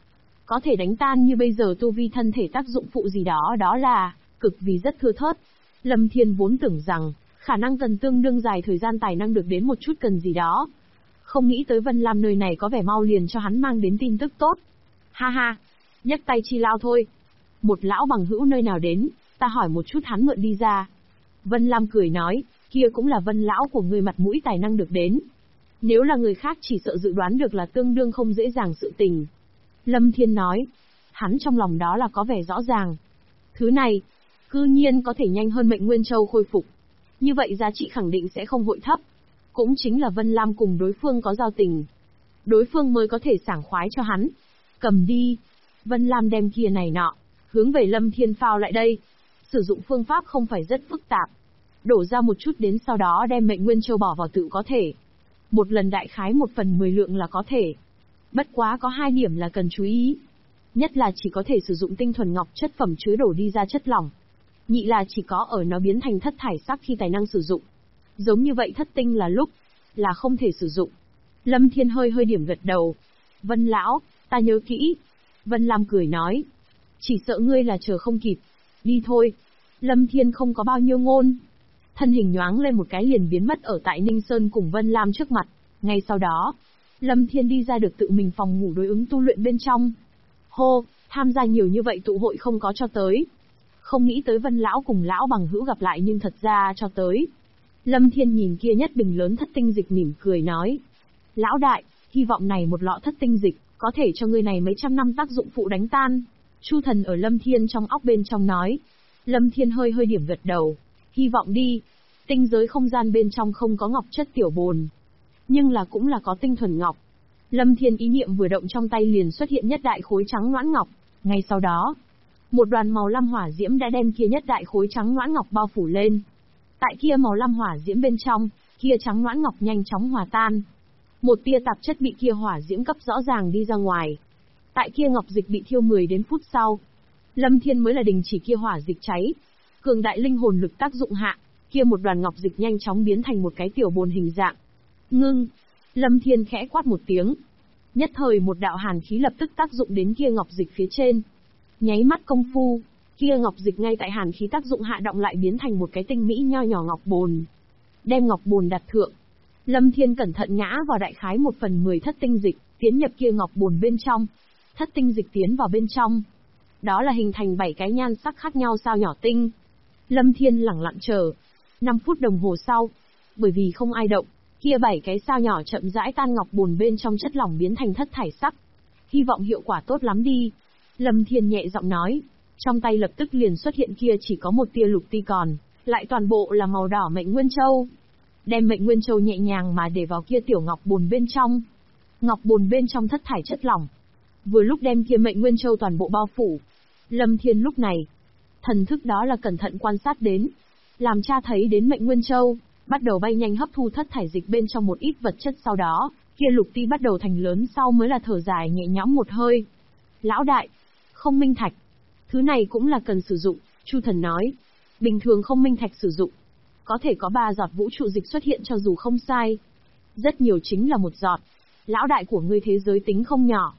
có thể đánh tan như bây giờ tu vi thân thể tác dụng phụ gì đó, đó là cực vì rất thưa thớt. Lâm Thiên vốn tưởng rằng khả năng cần tương đương dài thời gian tài năng được đến một chút cần gì đó, không nghĩ tới Vân Lam nơi này có vẻ mau liền cho hắn mang đến tin tức tốt. Ha ha, nhấc tay chi lao thôi. Một lão bằng hữu nơi nào đến, ta hỏi một chút hắn mượn đi ra. Vân Lam cười nói, kia cũng là Vân lão của ngươi mặt mũi tài năng được đến. Nếu là người khác chỉ sợ dự đoán được là tương đương không dễ dàng sự tình. Lâm Thiên nói, hắn trong lòng đó là có vẻ rõ ràng. Thứ này, cư nhiên có thể nhanh hơn Mệnh Nguyên Châu khôi phục. Như vậy giá trị khẳng định sẽ không hội thấp. Cũng chính là Vân Lam cùng đối phương có giao tình, đối phương mới có thể sảng khoái cho hắn. Cầm đi. Vân Lam đem kia này nọ, hướng về Lâm Thiên phao lại đây. Sử dụng phương pháp không phải rất phức tạp. Đổ ra một chút đến sau đó đem Mệnh Nguyên Châu bỏ vào tự có thể. Một lần đại khái 1/10 lượng là có thể. Bất quá có 2 điểm là cần chú ý. Nhất là chỉ có thể sử dụng tinh thuần ngọc chất phẩm chứa đổ đi ra chất lỏng. Nhị là chỉ có ở nó biến thành thất thải sắc khi tài năng sử dụng. Giống như vậy thất tinh là lúc là không thể sử dụng. Lâm Thiên hơi điểm gật đầu. Vân lão, ta nhớ kỹ. Vân Lam cười nói, chỉ sợ ngươi là chờ không kịp. Đi thôi. Lâm Thiên không có bao nhiêu ngôn. Thân hình nhoáng lên một cái liền biến mất ở tại Ninh Sơn cùng Vân Lam trước mặt. Ngay sau đó, Lâm Thiên đi ra được tự mình phòng ngủ đối ứng tu luyện bên trong. Hô, tham gia nhiều như vậy tụ hội không có cho tới. Không nghĩ tới Vân lão cùng lão bằng hữu gặp lại nhưng thật ra cho tới. Lâm Thiên nhìn kia nhất bình lớn thất tinh dịch mỉm cười nói. Lão đại, hy vọng này một lọ thất tinh dịch, có thể cho người này mấy trăm năm tác dụng phụ đánh tan. Chu thần ở Lâm Thiên trong óc bên trong nói. Lâm Thiên hơi điểm gật đầu. Hy vọng đi. Tinh giới không gian bên trong không có ngọc chất tiểu bồn, nhưng là cũng là có tinh thuần ngọc. Lâm Thiên ý niệm vừa động trong tay liền xuất hiện nhất đại khối trắng loãng ngọc. Ngay sau đó, một đoàn màu lam hỏa diễm đã đem kia nhất đại khối trắng loãng ngọc bao phủ lên. Tại kia màu lam hỏa diễm bên trong, kia trắng loãng ngọc nhanh chóng hòa tan. Một tia tạp chất bị kia hỏa diễm cấp rõ ràng đi ra ngoài. Tại kia ngọc dịch bị thiêu 10 đến phút sau, Lâm Thiên mới là đình chỉ kia hỏa dịch cháy. Cường đại linh hồn lực tác dụng hạ, kia một đoàn ngọc dịch nhanh chóng biến thành một cái tiểu bồn hình dạng. Ngưng. Lâm Thiên khẽ quát một tiếng. Nhất thời một đạo hàn khí lập tức tác dụng đến kia ngọc dịch phía trên. Nháy mắt công phu, kia ngọc dịch ngay tại hàn khí tác dụng hạ động lại biến thành một cái tinh mỹ nho nhỏ ngọc bồn. Đem ngọc bồn đặt thượng. Lâm Thiên cẩn thận ngã vào đại khái 1/10 thất tinh dịch, tiến nhập kia ngọc bồn bên trong. Thất tinh dịch tiến vào bên trong. Đó là hình thành 7 cái nhan sắc khác nhau sao nhỏ tinh. Lâm Thiên lẳng lặng chờ. 5 phút đồng hồ sau, bởi vì không ai động, kia 7 cái sao nhỏ chậm rãi tan ngọc bồn bên trong chất lỏng biến thành thất thải sắc. Hy vọng hiệu quả tốt lắm đi. Lâm Thiên nhẹ giọng nói. Trong tay lập tức liền xuất hiện kia chỉ có một tia lục ti còn, lại toàn bộ là màu đỏ Mệnh Nguyên Châu. Đem Mệnh Nguyên Châu nhẹ nhàng mà để vào kia tiểu ngọc bồn bên trong. Ngọc bồn bên trong thất thải chất lỏng. Vừa lúc đem kia Mệnh Nguyên Châu toàn bộ bao phủ. Lâm Thiên lúc này, thần thức đó là cẩn thận quan sát đến. Làm cha thấy đến Mệnh Nguyên Châu, bắt đầu bay nhanh hấp thu thất thải dịch bên trong một ít vật chất sau đó, kia lục ti bắt đầu thành lớn sau mới là thở dài nhẹ nhõm một hơi. Lão đại, không minh thạch. Thứ này cũng là cần sử dụng, Chu thần nói. Bình thường không minh thạch sử dụng. Có thể có 3 giọt vũ trụ dịch xuất hiện cho dù không sai. Rất nhiều chính là 1 giọt. Lão đại của ngươi thế giới tính không nhỏ.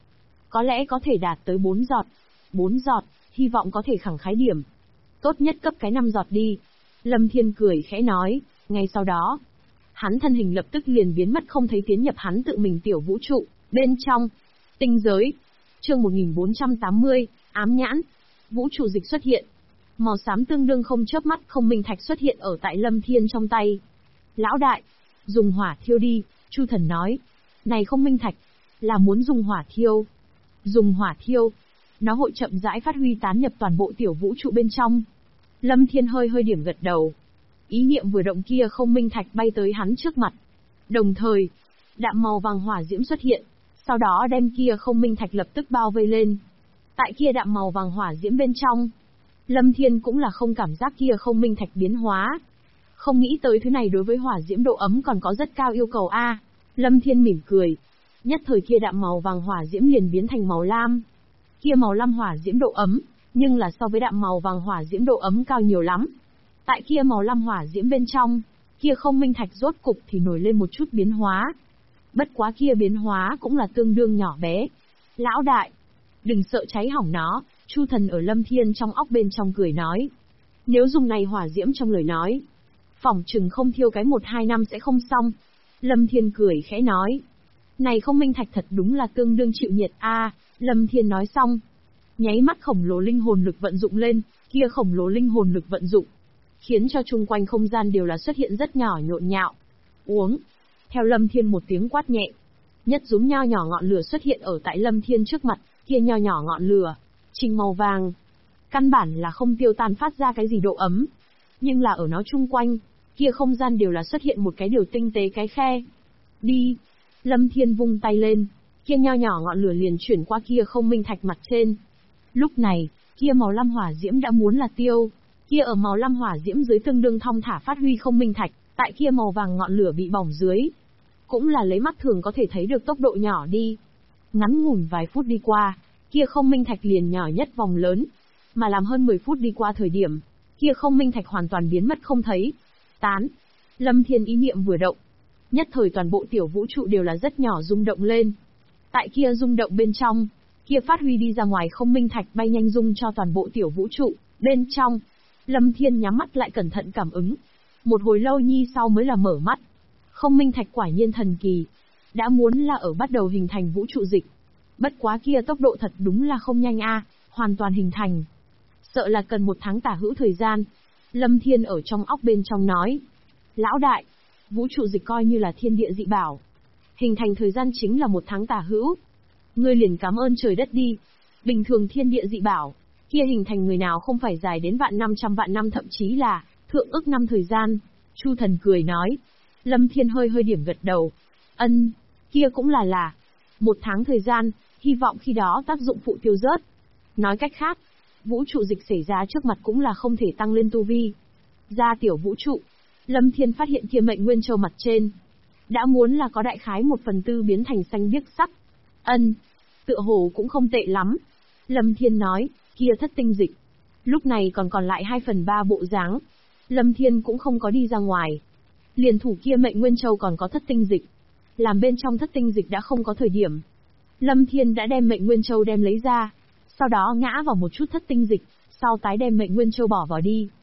Có lẽ có thể đạt tới 4 giọt. 4 giọt, hy vọng có thể khẳng khái điểm. Tốt nhất cấp cái 5 giọt đi. Lâm Thiên cười khẽ nói, ngay sau đó. Hắn thân hình lập tức liền biến mất không thấy tiến nhập hắn tự mình tiểu vũ trụ, bên trong. Tinh giới. Chương 1480, ám nhãn. Vũ trụ dịch xuất hiện. Màu xám tương đương không chớp mắt không minh thạch xuất hiện ở tại Lâm Thiên trong tay. Lão đại, dùng hỏa thiêu đi, Chu Thần nói. Này không minh thạch, là muốn dùng hỏa thiêu. Dùng hỏa thiêu, nó hội chậm rãi phát huy tán nhập toàn bộ tiểu vũ trụ bên trong. Lâm Thiên hơi điểm gật đầu. Ý niệm vừa động kia không minh thạch bay tới hắn trước mặt. Đồng thời, đạm màu vàng hỏa diễm xuất hiện, sau đó đem kia không minh thạch lập tức bao vây lên. Tại kia đạm màu vàng hỏa diễm bên trong, Lâm Thiên cũng là không cảm giác kia không minh thạch biến hóa. Không nghĩ tới thứ này đối với hỏa diễm độ ấm còn có rất cao yêu cầu a. Lâm Thiên mỉm cười. Nhất thời kia đạm màu vàng hỏa diễm liền biến thành màu lam. Kia màu lam hỏa diễm độ ấm, nhưng là so với đạm màu vàng hỏa diễm độ ấm cao nhiều lắm. Tại kia màu lam hỏa diễm bên trong, kia không minh thạch rốt cục thì nổi lên một chút biến hóa. Bất quá kia biến hóa cũng là tương đương nhỏ bé. Lão đại, đừng sợ cháy hỏng nó, Chu Thần ở Lâm Thiên trong óc bên trong cười nói. Nếu dùng này hỏa diễm trong lời nói, phỏng chừng không thiêu cái 1-2 năm sẽ không xong. Lâm Thiên cười khẽ nói. Này không minh thạch thật đúng là tương đương chịu nhiệt a. Lâm Thiên nói xong. Nháy mắt khổng lồ linh hồn lực vận dụng lên, kia khổng lồ linh hồn lực vận dụng, khiến cho chung quanh không gian đều là xuất hiện rất nhỏ nhộn nhạo. Uống. Theo Lâm Thiên một tiếng quát nhẹ. Nhất dúm nho nhỏ ngọn lửa xuất hiện ở tại Lâm Thiên trước mặt, kia nho nhỏ ngọn lửa, trình màu vàng. Căn bản là không tiêu tan phát ra cái gì độ ấm. Nhưng là ở nó chung quanh, kia không gian đều là xuất hiện một cái điều tinh tế cái khe. Đi. Lâm Thiên vung tay lên, kia nho nhỏ ngọn lửa liền chuyển qua kia không minh thạch mặt trên. Lúc này, kia màu lam hỏa diễm đã muốn là tiêu. Kia ở màu lam hỏa diễm dưới tương đương thong thả phát huy không minh thạch, tại kia màu vàng ngọn lửa bị bỏng dưới. Cũng là lấy mắt thường có thể thấy được tốc độ nhỏ đi. Ngắn ngủn vài phút đi qua, kia không minh thạch liền nhỏ nhất vòng lớn. Mà làm hơn 10 phút đi qua thời điểm, kia không minh thạch hoàn toàn biến mất không thấy. Tán. Lâm Thiên ý niệm vừa động. Nhất thời toàn bộ tiểu vũ trụ đều là rất nhỏ rung động lên. Tại kia rung động bên trong, kia phát huy đi ra ngoài không minh thạch bay nhanh rung cho toàn bộ tiểu vũ trụ, bên trong. Lâm Thiên nhắm mắt lại cẩn thận cảm ứng. Một hồi lâu nhi sau mới là mở mắt. Không minh thạch quả nhiên thần kỳ. Đã muốn là ở bắt đầu hình thành vũ trụ dịch. Bất quá kia tốc độ thật đúng là không nhanh a, hoàn toàn hình thành. Sợ là cần 1 tháng tả hữu thời gian. Lâm Thiên ở trong óc bên trong nói. Lão đại, vũ trụ dịch coi như là thiên địa dị bảo. Hình thành thời gian chính là 1 tháng tả hữu. Ngươi liền cảm ơn trời đất đi. Bình thường thiên địa dị bảo, kia hình thành người nào không phải dài đến vạn 500 vạn năm thậm chí là thượng ức năm thời gian. Chu Thần cười nói. Lâm Thiên hơi điểm gật đầu. Ân, kia cũng là 1 tháng thời gian, hy vọng khi đó tác dụng phụ tiêu rớt. Nói cách khác, vũ trụ dịch xảy ra trước mặt cũng là không thể tăng lên tu vi. Ra tiểu vũ trụ, Lâm Thiên phát hiện kia mệnh nguyên châu mặt trên. Đã muốn là có đại khái 1/4 biến thành xanh biếc sắc. Ân, tựa hồ cũng không tệ lắm. Lâm Thiên nói, kia thất tinh dịch. Lúc này còn lại 2/3 bộ dáng. Lâm Thiên cũng không có đi ra ngoài. Liền thủ kia mệnh nguyên châu còn có thất tinh dịch. Làm bên trong thất tinh dịch đã không có thời điểm. Lâm Thiên đã đem mệnh nguyên châu đem lấy ra. Sau đó ngã vào một chút thất tinh dịch, sau tái đem mệnh nguyên châu bỏ vào đi.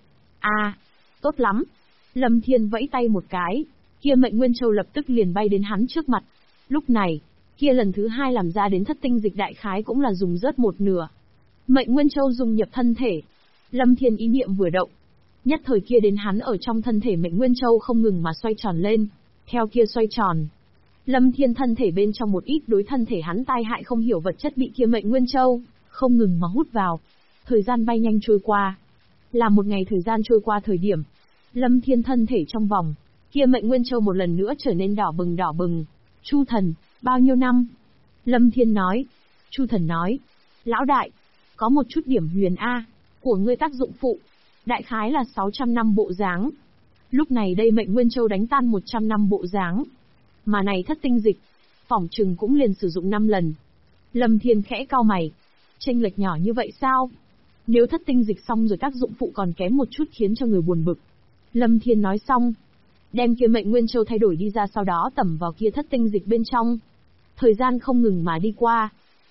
Tốt lắm. Lâm Thiên vẫy tay một cái, kia mệnh nguyên châu lập tức liền bay đến hắn trước mặt. Lúc này, kia lần thứ 2 làm ra đến thất tinh dịch đại khái cũng là dùng rớt 1/2. Mệnh nguyên châu dùng nhập thân thể. Lâm Thiên ý niệm vừa động. Nhất thời kia đến hắn ở trong thân thể mệnh nguyên châu không ngừng mà xoay tròn lên. Theo kia xoay tròn, Lâm Thiên thân thể bên trong một ít đối thân thể hắn tai hại không hiểu vật chất bị kia mệnh nguyên châu không ngừng mà hút vào. Thời gian bay nhanh trôi qua. Là một ngày thời gian trôi qua thời điểm, Lâm Thiên thân thể trong vòng, kia mệnh nguyên châu một lần nữa trở nên đỏ bừng. Chu Thần, bao nhiêu năm? Lâm Thiên nói. Chu Thần nói. Lão đại, có một chút điểm huyền A, của ngươi tác dụng phụ. Đại khái là 600 năm bộ dáng. Lúc này đây mệnh nguyên châu đánh tan 100 năm bộ dáng. Mà này thất tinh dịch, phỏng chừng cũng liền sử dụng 5 lần. Lâm Thiên khẽ cau mày. Chênh lệch nhỏ như vậy sao? Nếu thất tinh dịch xong rồi tác dụng phụ còn kém một chút khiến cho người buồn bực. Lâm Thiên nói xong, đem kia mệnh nguyên châu thay đổi đi ra sau đó tẩm vào kia thất tinh dịch bên trong. Thời gian không ngừng mà đi qua.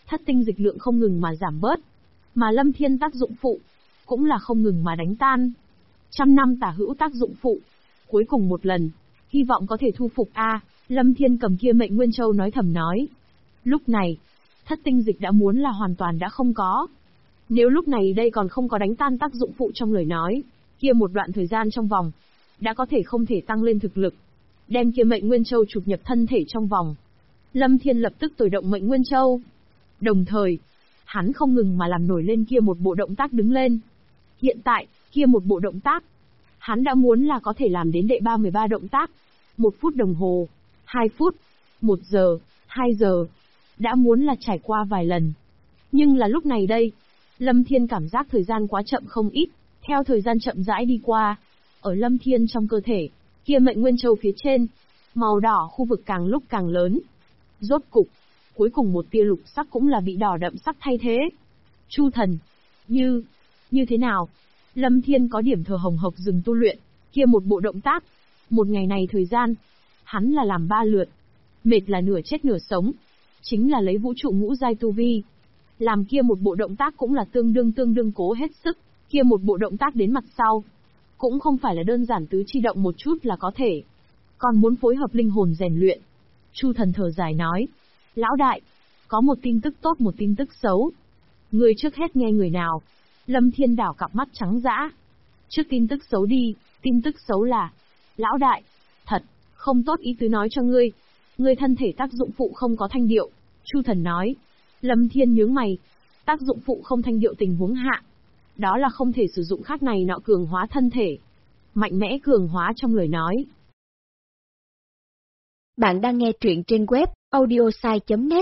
thất tinh dịch lượng không ngừng mà giảm bớt, mà Lâm Thiên tác dụng phụ cũng là không ngừng mà đánh tan. Trăm năm tả hữu tác dụng phụ, cuối cùng một lần, hy vọng có thể thu phục a. Lâm Thiên cầm kia Mệnh Nguyên Châu nói thầm nói. Lúc này, thất tinh dịch đã muốn là hoàn toàn đã không có. Nếu lúc này đây còn không có đánh tan tác dụng phụ trong lời nói, kia một đoạn thời gian trong vòng, đã có thể không thể tăng lên thực lực, đem kia Mệnh Nguyên Châu chụp nhập thân thể trong vòng. Lâm Thiên lập tức tồi động Mệnh Nguyên Châu. Đồng thời, hắn không ngừng mà làm nổi lên kia một bộ động tác đứng lên. Hiện tại, kia một bộ động tác, hắn đã muốn là có thể làm đến đệ 33 động tác. 1 phút đồng hồ, 2 phút, 1 giờ, 2 giờ, đã muốn là trải qua vài lần. Nhưng là lúc này đây, Lâm Thiên cảm giác thời gian quá chậm không ít, theo thời gian chậm rãi đi qua, ở Lâm Thiên trong cơ thể, kia Mệnh Nguyên Châu phía trên, màu đỏ khu vực càng lúc càng lớn. Rốt cục, cuối cùng một tia lục sắc cũng là bị đỏ đậm sắc thay thế. Chu thần, như thế nào? Lâm Thiên có điểm thờ hồng hộc dừng tu luyện, kia một bộ động tác. Một ngày này thời gian, hắn là làm 3 lượt, mệt là nửa chết nửa sống, chính là lấy vũ trụ ngũ giai tu vi. Làm kia một bộ động tác cũng là tương đương cố hết sức, kia một bộ động tác đến mặt sau. Cũng không phải là đơn giản tứ chi động một chút là có thể, còn muốn phối hợp linh hồn rèn luyện. Chu thần thở dài nói, lão đại, có một tin tức tốt một tin tức xấu. Người trước hết nghe người nào? Lâm Thiên đảo cặp mắt trắng dã. Trước tin tức xấu đi, tin tức xấu là, lão đại, thật, không tốt ý tứ nói cho ngươi. Ngươi thân thể tác dụng phụ không có thanh điệu. Chu thần nói. Lâm Thiên nhướng mày. Tác dụng phụ không thanh điệu tình huống hạ. Đó là không thể sử dụng khác này nọ cường hóa thân thể. Mạnh mẽ cường hóa trong lời nói. Bạn đang nghe truyện trên web audiosai.net.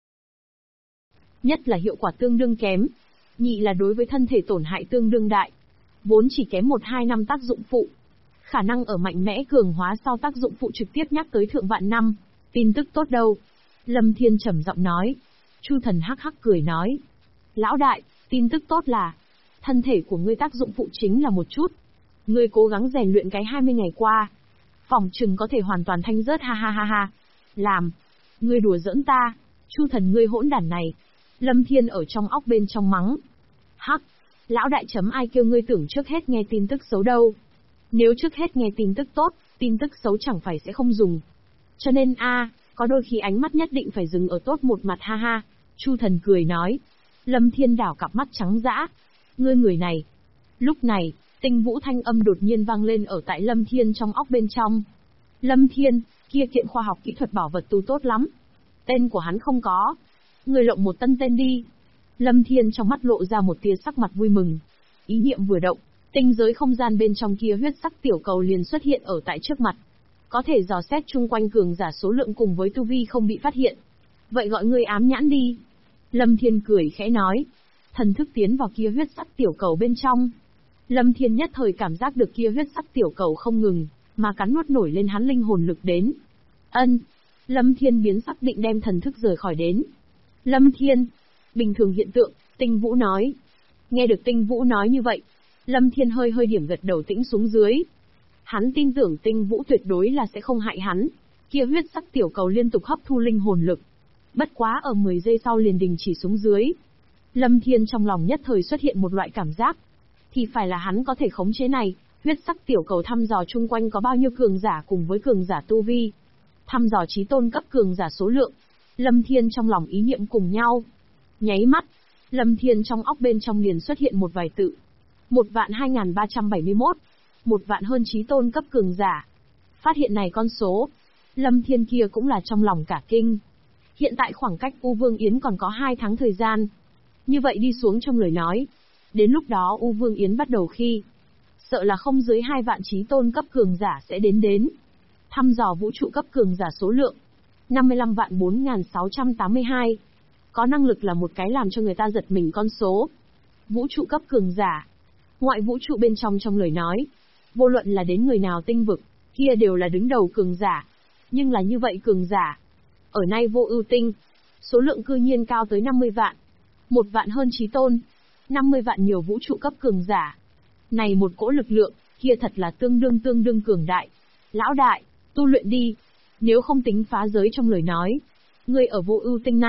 Nhất là hiệu quả tương đương kém. Nhị là đối với thân thể tổn hại tương đương đại. Vốn chỉ kém 1-2 năm tác dụng phụ. Khả năng ở mạnh mẽ cường hóa sau tác dụng phụ trực tiếp nhắc tới thượng vạn năm. Tin tức tốt đâu? Lâm Thiên trầm giọng nói. Chu thần hắc hắc cười nói. Lão đại, tin tức tốt là, thân thể của ngươi tác dụng phụ chính là một chút. Ngươi cố gắng rèn luyện cái 20 ngày qua, phòng chừng có thể hoàn toàn thanh rớt ha ha ha ha. Làm, ngươi đùa giỡn ta, Chu thần ngươi hỗn đản này. Lâm Thiên ở trong óc bên trong mắng. Hắc, lão đại chấm ai kêu ngươi tưởng trước hết nghe tin tức xấu đâu. Nếu trước hết nghe tin tức tốt, tin tức xấu chẳng phải sẽ không dùng. Cho nên có đôi khi ánh mắt nhất định phải dừng ở tốt một mặt ha ha. Chu thần cười nói. Lâm Thiên đảo cặp mắt trắng dã. Ngươi người này. Lúc này, tinh vũ thanh âm đột nhiên vang lên ở tại Lâm Thiên trong óc bên trong. Lâm Thiên, kia kiện khoa học kỹ thuật bảo vật tu tốt lắm. Tên của hắn không có. Người lộng một tân tên đi. Lâm Thiên trong mắt lộ ra một tia sắc mặt vui mừng. Ý niệm vừa động, tinh giới không gian bên trong kia huyết sắc tiểu cầu liền xuất hiện ở tại trước mặt. Có thể dò xét chung quanh cường giả số lượng cùng với tu vi không bị phát hiện. Vậy gọi ngươi ám nhãn đi. Lâm Thiên cười khẽ nói. Thần thức tiến vào kia huyết sắc tiểu cầu bên trong. Lâm Thiên nhất thời cảm giác được kia huyết sắc tiểu cầu không ngừng, mà cắn nuốt nổi lên hắn linh hồn lực đến. Lâm Thiên biến sắc định đem thần thức rời khỏi đến. Lâm Thiên, bình thường hiện tượng, Tinh Vũ nói. Nghe được Tinh Vũ nói như vậy, Lâm Thiên hơi điểm gật đầu tĩnh xuống dưới. Hắn tin tưởng Tinh Vũ tuyệt đối là sẽ không hại hắn. Kia huyết sắc tiểu cầu liên tục hấp thu linh hồn lực. Bất quá ở 10 giây sau liền đình chỉ xuống dưới. Lâm Thiên trong lòng nhất thời xuất hiện một loại cảm giác. Thì phải là hắn có thể khống chế này, huyết sắc tiểu cầu thăm dò chung quanh có bao nhiêu cường giả cùng với cường giả tu vi. Thăm dò chí tôn cấp cường giả số lượng. Lâm Thiên trong lòng ý niệm cùng nhau. Nháy mắt, Lâm Thiên trong óc bên trong liền xuất hiện một vài tự. 1.2371, 1 vạn hơn chí tôn cấp cường giả. Phát hiện này con số, Lâm Thiên kia cũng là trong lòng cả kinh. Hiện tại khoảng cách U Vương Yến còn có 2 tháng thời gian. Như vậy đi xuống trong lời nói, đến lúc đó U Vương Yến bắt đầu khi, sợ là không dưới 2 vạn chí tôn cấp cường giả sẽ đến. Thăm dò vũ trụ cấp cường giả số lượng 55 vạn 4.682. Có năng lực là một cái làm cho người ta giật mình con số. Vũ trụ cấp cường giả. Ngoại vũ trụ bên trong lời nói, vô luận là đến người nào tinh vực, kia đều là đứng đầu cường giả. Nhưng là như vậy cường giả, ở nay vô ưu tinh, số lượng cư nhiên cao tới 50 vạn. 1 vạn hơn chí tôn, 50 vạn nhiều vũ trụ cấp cường giả. Này một cỗ lực lượng, kia thật là tương đương cường đại. Lão đại, tu luyện đi. Nếu không tính phá giới trong lời nói, ngươi ở vô ưu tinh này,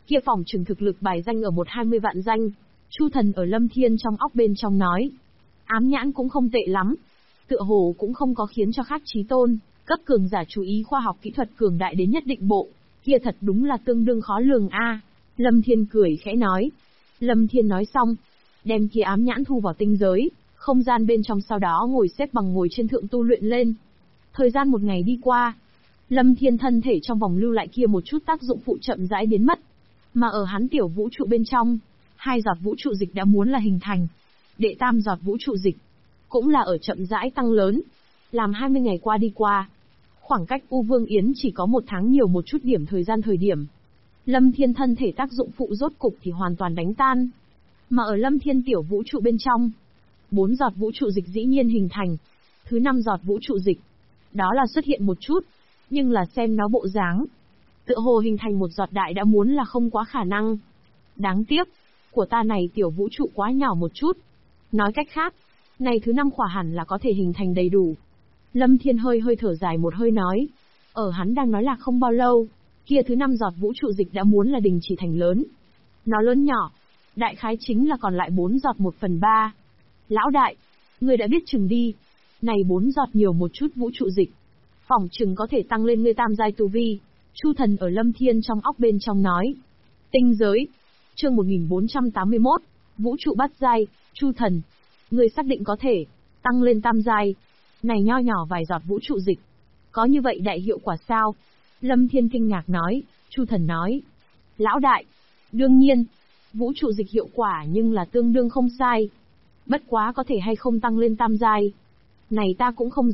kia phỏng chừng thực lực bài danh ở 1-20 vạn danh. Chu Thần ở Lâm Thiên trong óc bên trong nói. Ám nhãn cũng không tệ lắm. Tựa hồ cũng không có khiến cho khác chí tôn, cấp cường giả chú ý khoa học kỹ thuật cường đại đến nhất định bộ. Kia thật đúng là tương đương khó lường a. Lâm Thiên cười khẽ nói. Lâm Thiên nói xong, đem kia ám nhãn thu vào tinh giới, không gian bên trong sau đó ngồi xếp bằng ngồi trên thượng tu luyện lên. Thời gian một ngày đi qua, Lâm Thiên thân thể trong vòng lưu lại kia một chút tác dụng phụ chậm rãi biến mất. Mà ở hắn tiểu vũ trụ bên trong, 2 giọt vũ trụ dịch đã muốn là hình thành. Đệ tam giọt vũ trụ dịch, cũng là ở chậm rãi tăng lớn. Làm 20 ngày qua đi qua, khoảng cách U Vương Yến chỉ có 1 tháng nhiều một chút điểm thời điểm. Lâm Thiên thân thể tác dụng phụ rốt cục thì hoàn toàn đánh tan. Mà ở Lâm Thiên tiểu vũ trụ bên trong, 4 giọt vũ trụ dịch dĩ nhiên hình thành. Thứ 5 giọt vũ trụ dịch, đó là xuất hiện một chút, nhưng là xem nó bộ dáng, tựa hồ hình thành một giọt đại đã muốn là không quá khả năng. Đáng tiếc, của ta này tiểu vũ trụ quá nhỏ một chút. Nói cách khác, này thứ 5 khỏa hẳn là có thể hình thành đầy đủ. Lâm Thiên hơi thở dài một hơi nói. Ở hắn đang nói là không bao lâu, kia thứ 5 giọt vũ trụ dịch đã muốn là đình chỉ thành lớn. Nó lớn nhỏ, đại khái chính là còn lại 4 giọt 1/3. Lão đại, người đã biết chừng đi. Này 4 giọt nhiều một chút vũ trụ dịch, phỏng chừng có thể tăng lên ngươi tam giai tu vi. Chu Thần ở Lâm Thiên trong óc bên trong nói. Tinh giới. Chương 1481. Vũ trụ bát giai. Chu Thần, ngươi xác định có thể tăng lên tam giai? Này nho nhỏ vài giọt vũ trụ dịch, có như vậy đại hiệu quả sao? Lâm Thiên kinh ngạc nói. Chu Thần nói. Lão đại, đương nhiên, vũ trụ dịch hiệu quả nhưng là tương đương không sai. Bất quá có thể hay không tăng lên tam giai, này ta cũng không